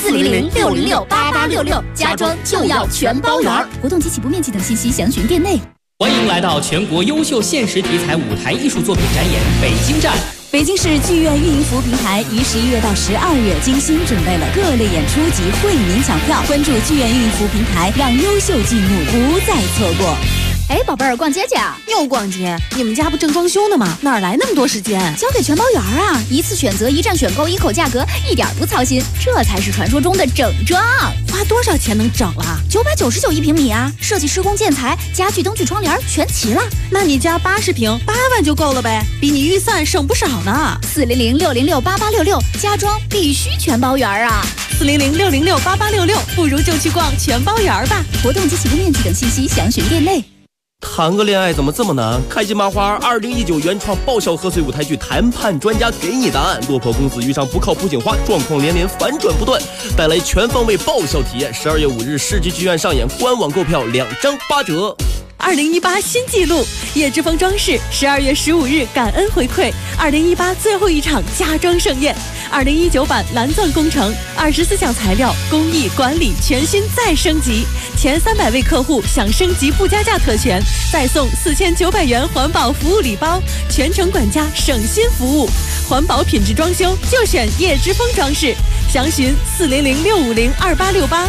400-606-8866，家装就要全包圆。活动及起步面积等信息详询店内。 欢迎来到全国优秀现实题材舞台艺术作品展演北京站。 北京市剧院运营服务平台于11月到12月精心准备了各类演出及惠民抢票，关注剧院运营服务平台，让优秀剧目不再错过。 哎，宝贝儿，逛街去啊？ 又逛街？你们家不正装修呢吗？哪来那么多时间？ 交给全包圆啊！一次选择，一站选购，一口价格，一点不操心，这才是传说中的整装。 花多少钱能整了 ？999一平米啊！设计、施工、建材、家具、灯具、窗帘全齐了。 那你家80平，8万就够了呗，比你预算省不少呢。 400-606-8866，家装必须全包圆啊 ！400-606-8866，不如就去逛全包圆吧。 活动及起步面积等信息详询店内。 谈个恋爱怎么这么难？开心麻花2019原创爆笑贺岁舞台剧，谈判专家给你答案。落魄公子遇上不靠谱警花，状况连连，反转不断，带来全方位爆笑体验。12月5日世纪剧院上演，官网购票2张8折。 2018新纪录，叶之峰装饰12月15日感恩回馈2018最后一场家装盛宴。2019版蓝钻工程24项材料工艺管理全新再升级，前300位客户享升级不加价特权，再送4900元环保服务礼包，全程管家省心服务，环保品质装修就选叶之峰装饰。详询400-650-2868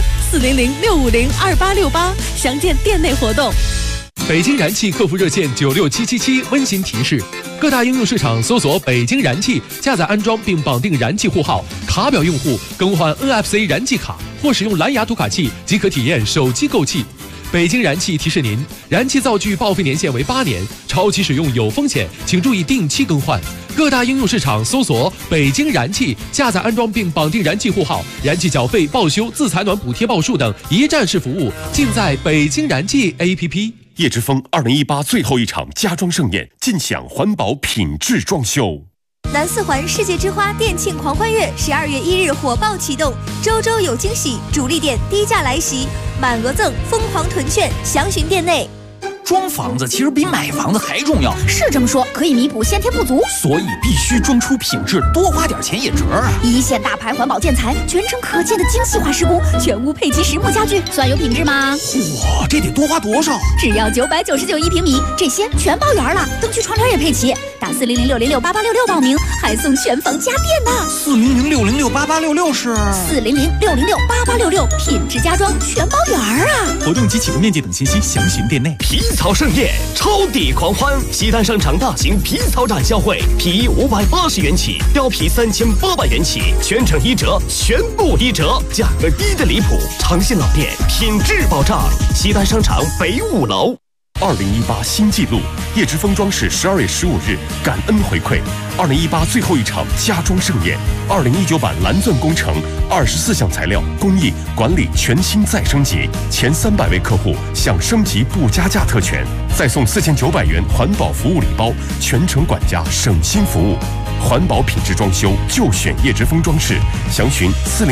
400-650-2868，详见店内活动。 北京燃气客服热线96777温馨提示：各大应用市场搜索北京燃气，下载安装并绑定燃气户号，卡表用户更换 NFC 燃气卡或使用蓝牙读卡器即可体验手机购气。北京燃气提示您，燃气灶具报废年限为8年，超期使用有风险，请注意定期更换。各大应用市场搜索北京燃气，下载安装并绑定燃气户号，燃气缴费、报修、自采暖补贴报数等一站式服务，尽在北京燃气 APP。 叶之峰2018最后一场家装盛宴，尽享环保品质装修。 南四环世界之花店庆狂欢月12月1日火爆启动，周周有惊喜，主力店低价来袭，满额赠，疯狂囤券，详询店内。 装房子其实比买房子还重要， 是这么说，可以弥补先天不足， 所以必须装出品质，多花点钱也值啊！ 一线大牌环保建材，全程可见的精细化施工，全屋配齐实木家具，算有品质吗？ 哇，这得多花多少？ 只要999一平米，这些全包圆了，灯具窗帘也配齐。打400-606-8866报名，还送全房家电呢。 400-606-8866是 400-606-8866，品质家装全包圆啊！ 活动及起步面积等信息详询店内。 皮草盛宴，超抵狂欢！西单商场大型皮草展销会，皮衣580元起，貂皮3800元起，全程1折，全部1折，价格低得离谱。长信老店，品质保障。西单商场北5楼。 2018新纪录，叶之峰装饰12月15日感恩回馈2018最后一场家装盛宴。2019版蓝钻工程24项材料工艺管理全新再升级，前300位客户享升级不加价特权，再送4900元环保服务礼包，全程管家省心服务。环保品质装修就选叶之峰装饰，详询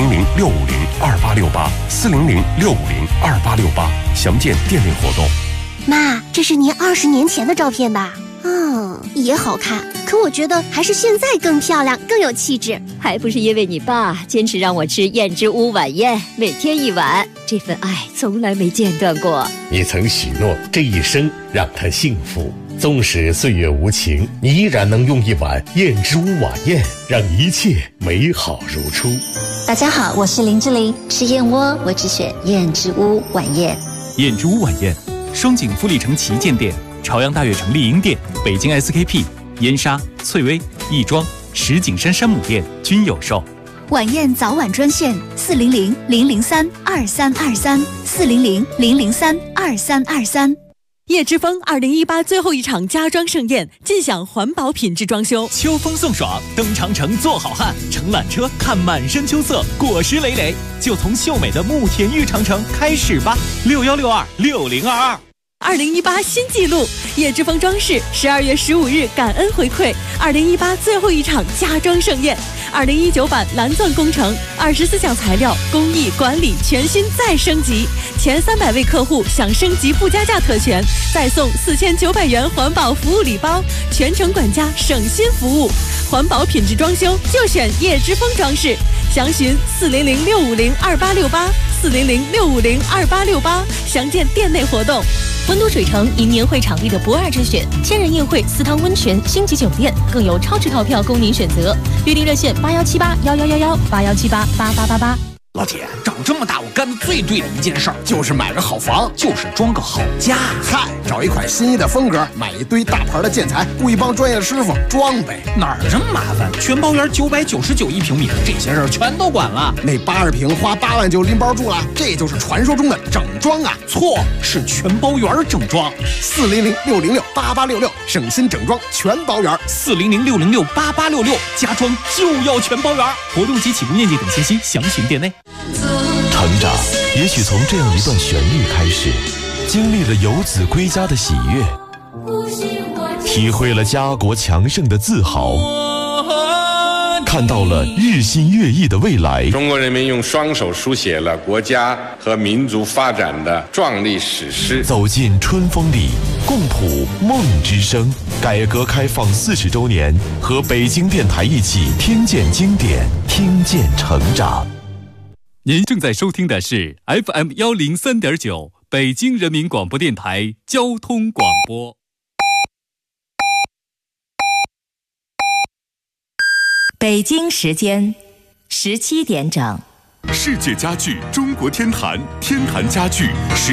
400-650-2868 400-650-2868，详见店内活动。 妈，这是您20年前的照片吧？也好看，可我觉得还是现在更漂亮，更有气质。 还不是因为你爸坚持让我吃燕之屋晚宴，每天1碗，这份爱从来没间断过。 你曾许诺这一生让他幸福，纵使岁月无情，你依然能用1碗燕之屋晚宴，让一切美好如初。 大家好，我是林志玲，吃燕窝我只选燕之屋晚宴。 燕之屋晚宴，双井富力城旗舰店、朝阳大悦城丽婴店、北京 SKP、燕莎、翠微、亦庄、石景山山姆店均有售。 晚宴早晚专线400-003-2323 400-003-2323。 叶之峰2018最后一场家装盛宴，尽享环保品质装修。 秋风送爽，登长城做好汉，乘缆车看满山秋色，果实累累，就从秀美的慕田峪长城开始吧。6162-6022。 2018新纪录，叶之峰装饰12月15日感恩回馈2018最后一场家装盛宴。2019版蓝钻工程24项材料工艺管理全新再升级，前300位客户享升级不加价特权，再送4900元环保服务礼包，全程管家省心服务。环保品质装修就选叶之峰装饰， 详询400-650-2868，400-650-2868，详见店内活动。温都水城因年会场地的不二之选，千人宴会、4汤温泉、星级酒店，更有超值套票供您选择。预订热线81781111，8178888888。 老铁，长这么大我干的最对的一件事儿， 就是买个好房， 就是装个好家。 嗨，找一款心仪的风格，买一堆大牌的建材，雇一帮专业的师傅装呗。 哪儿这么麻烦？全包园999一平米，这些事儿全都管了。 那80平花8万就拎包住了，这就是传说中的整装啊！ 错，是全包园整装。 400-606-8866，省心整装全包园。 400-606-8866，家装就要全包园。活动及起步面积等信息详询店内。 成长也许从这样一段旋律开始，经历了游子归家的喜悦，体会了家国强盛的自豪，看到了日新月异的未来。 中国人民用双手书写了国家和民族发展的壮丽史诗。 走进春风里，共谱梦之声。改革开放40周年，和北京电台一起听见经典，听见成长。 您正在收听的是 FM103.9 北京人民广播电台交通广播。 北京时间17点整。 世界家具中国天坛，天坛家具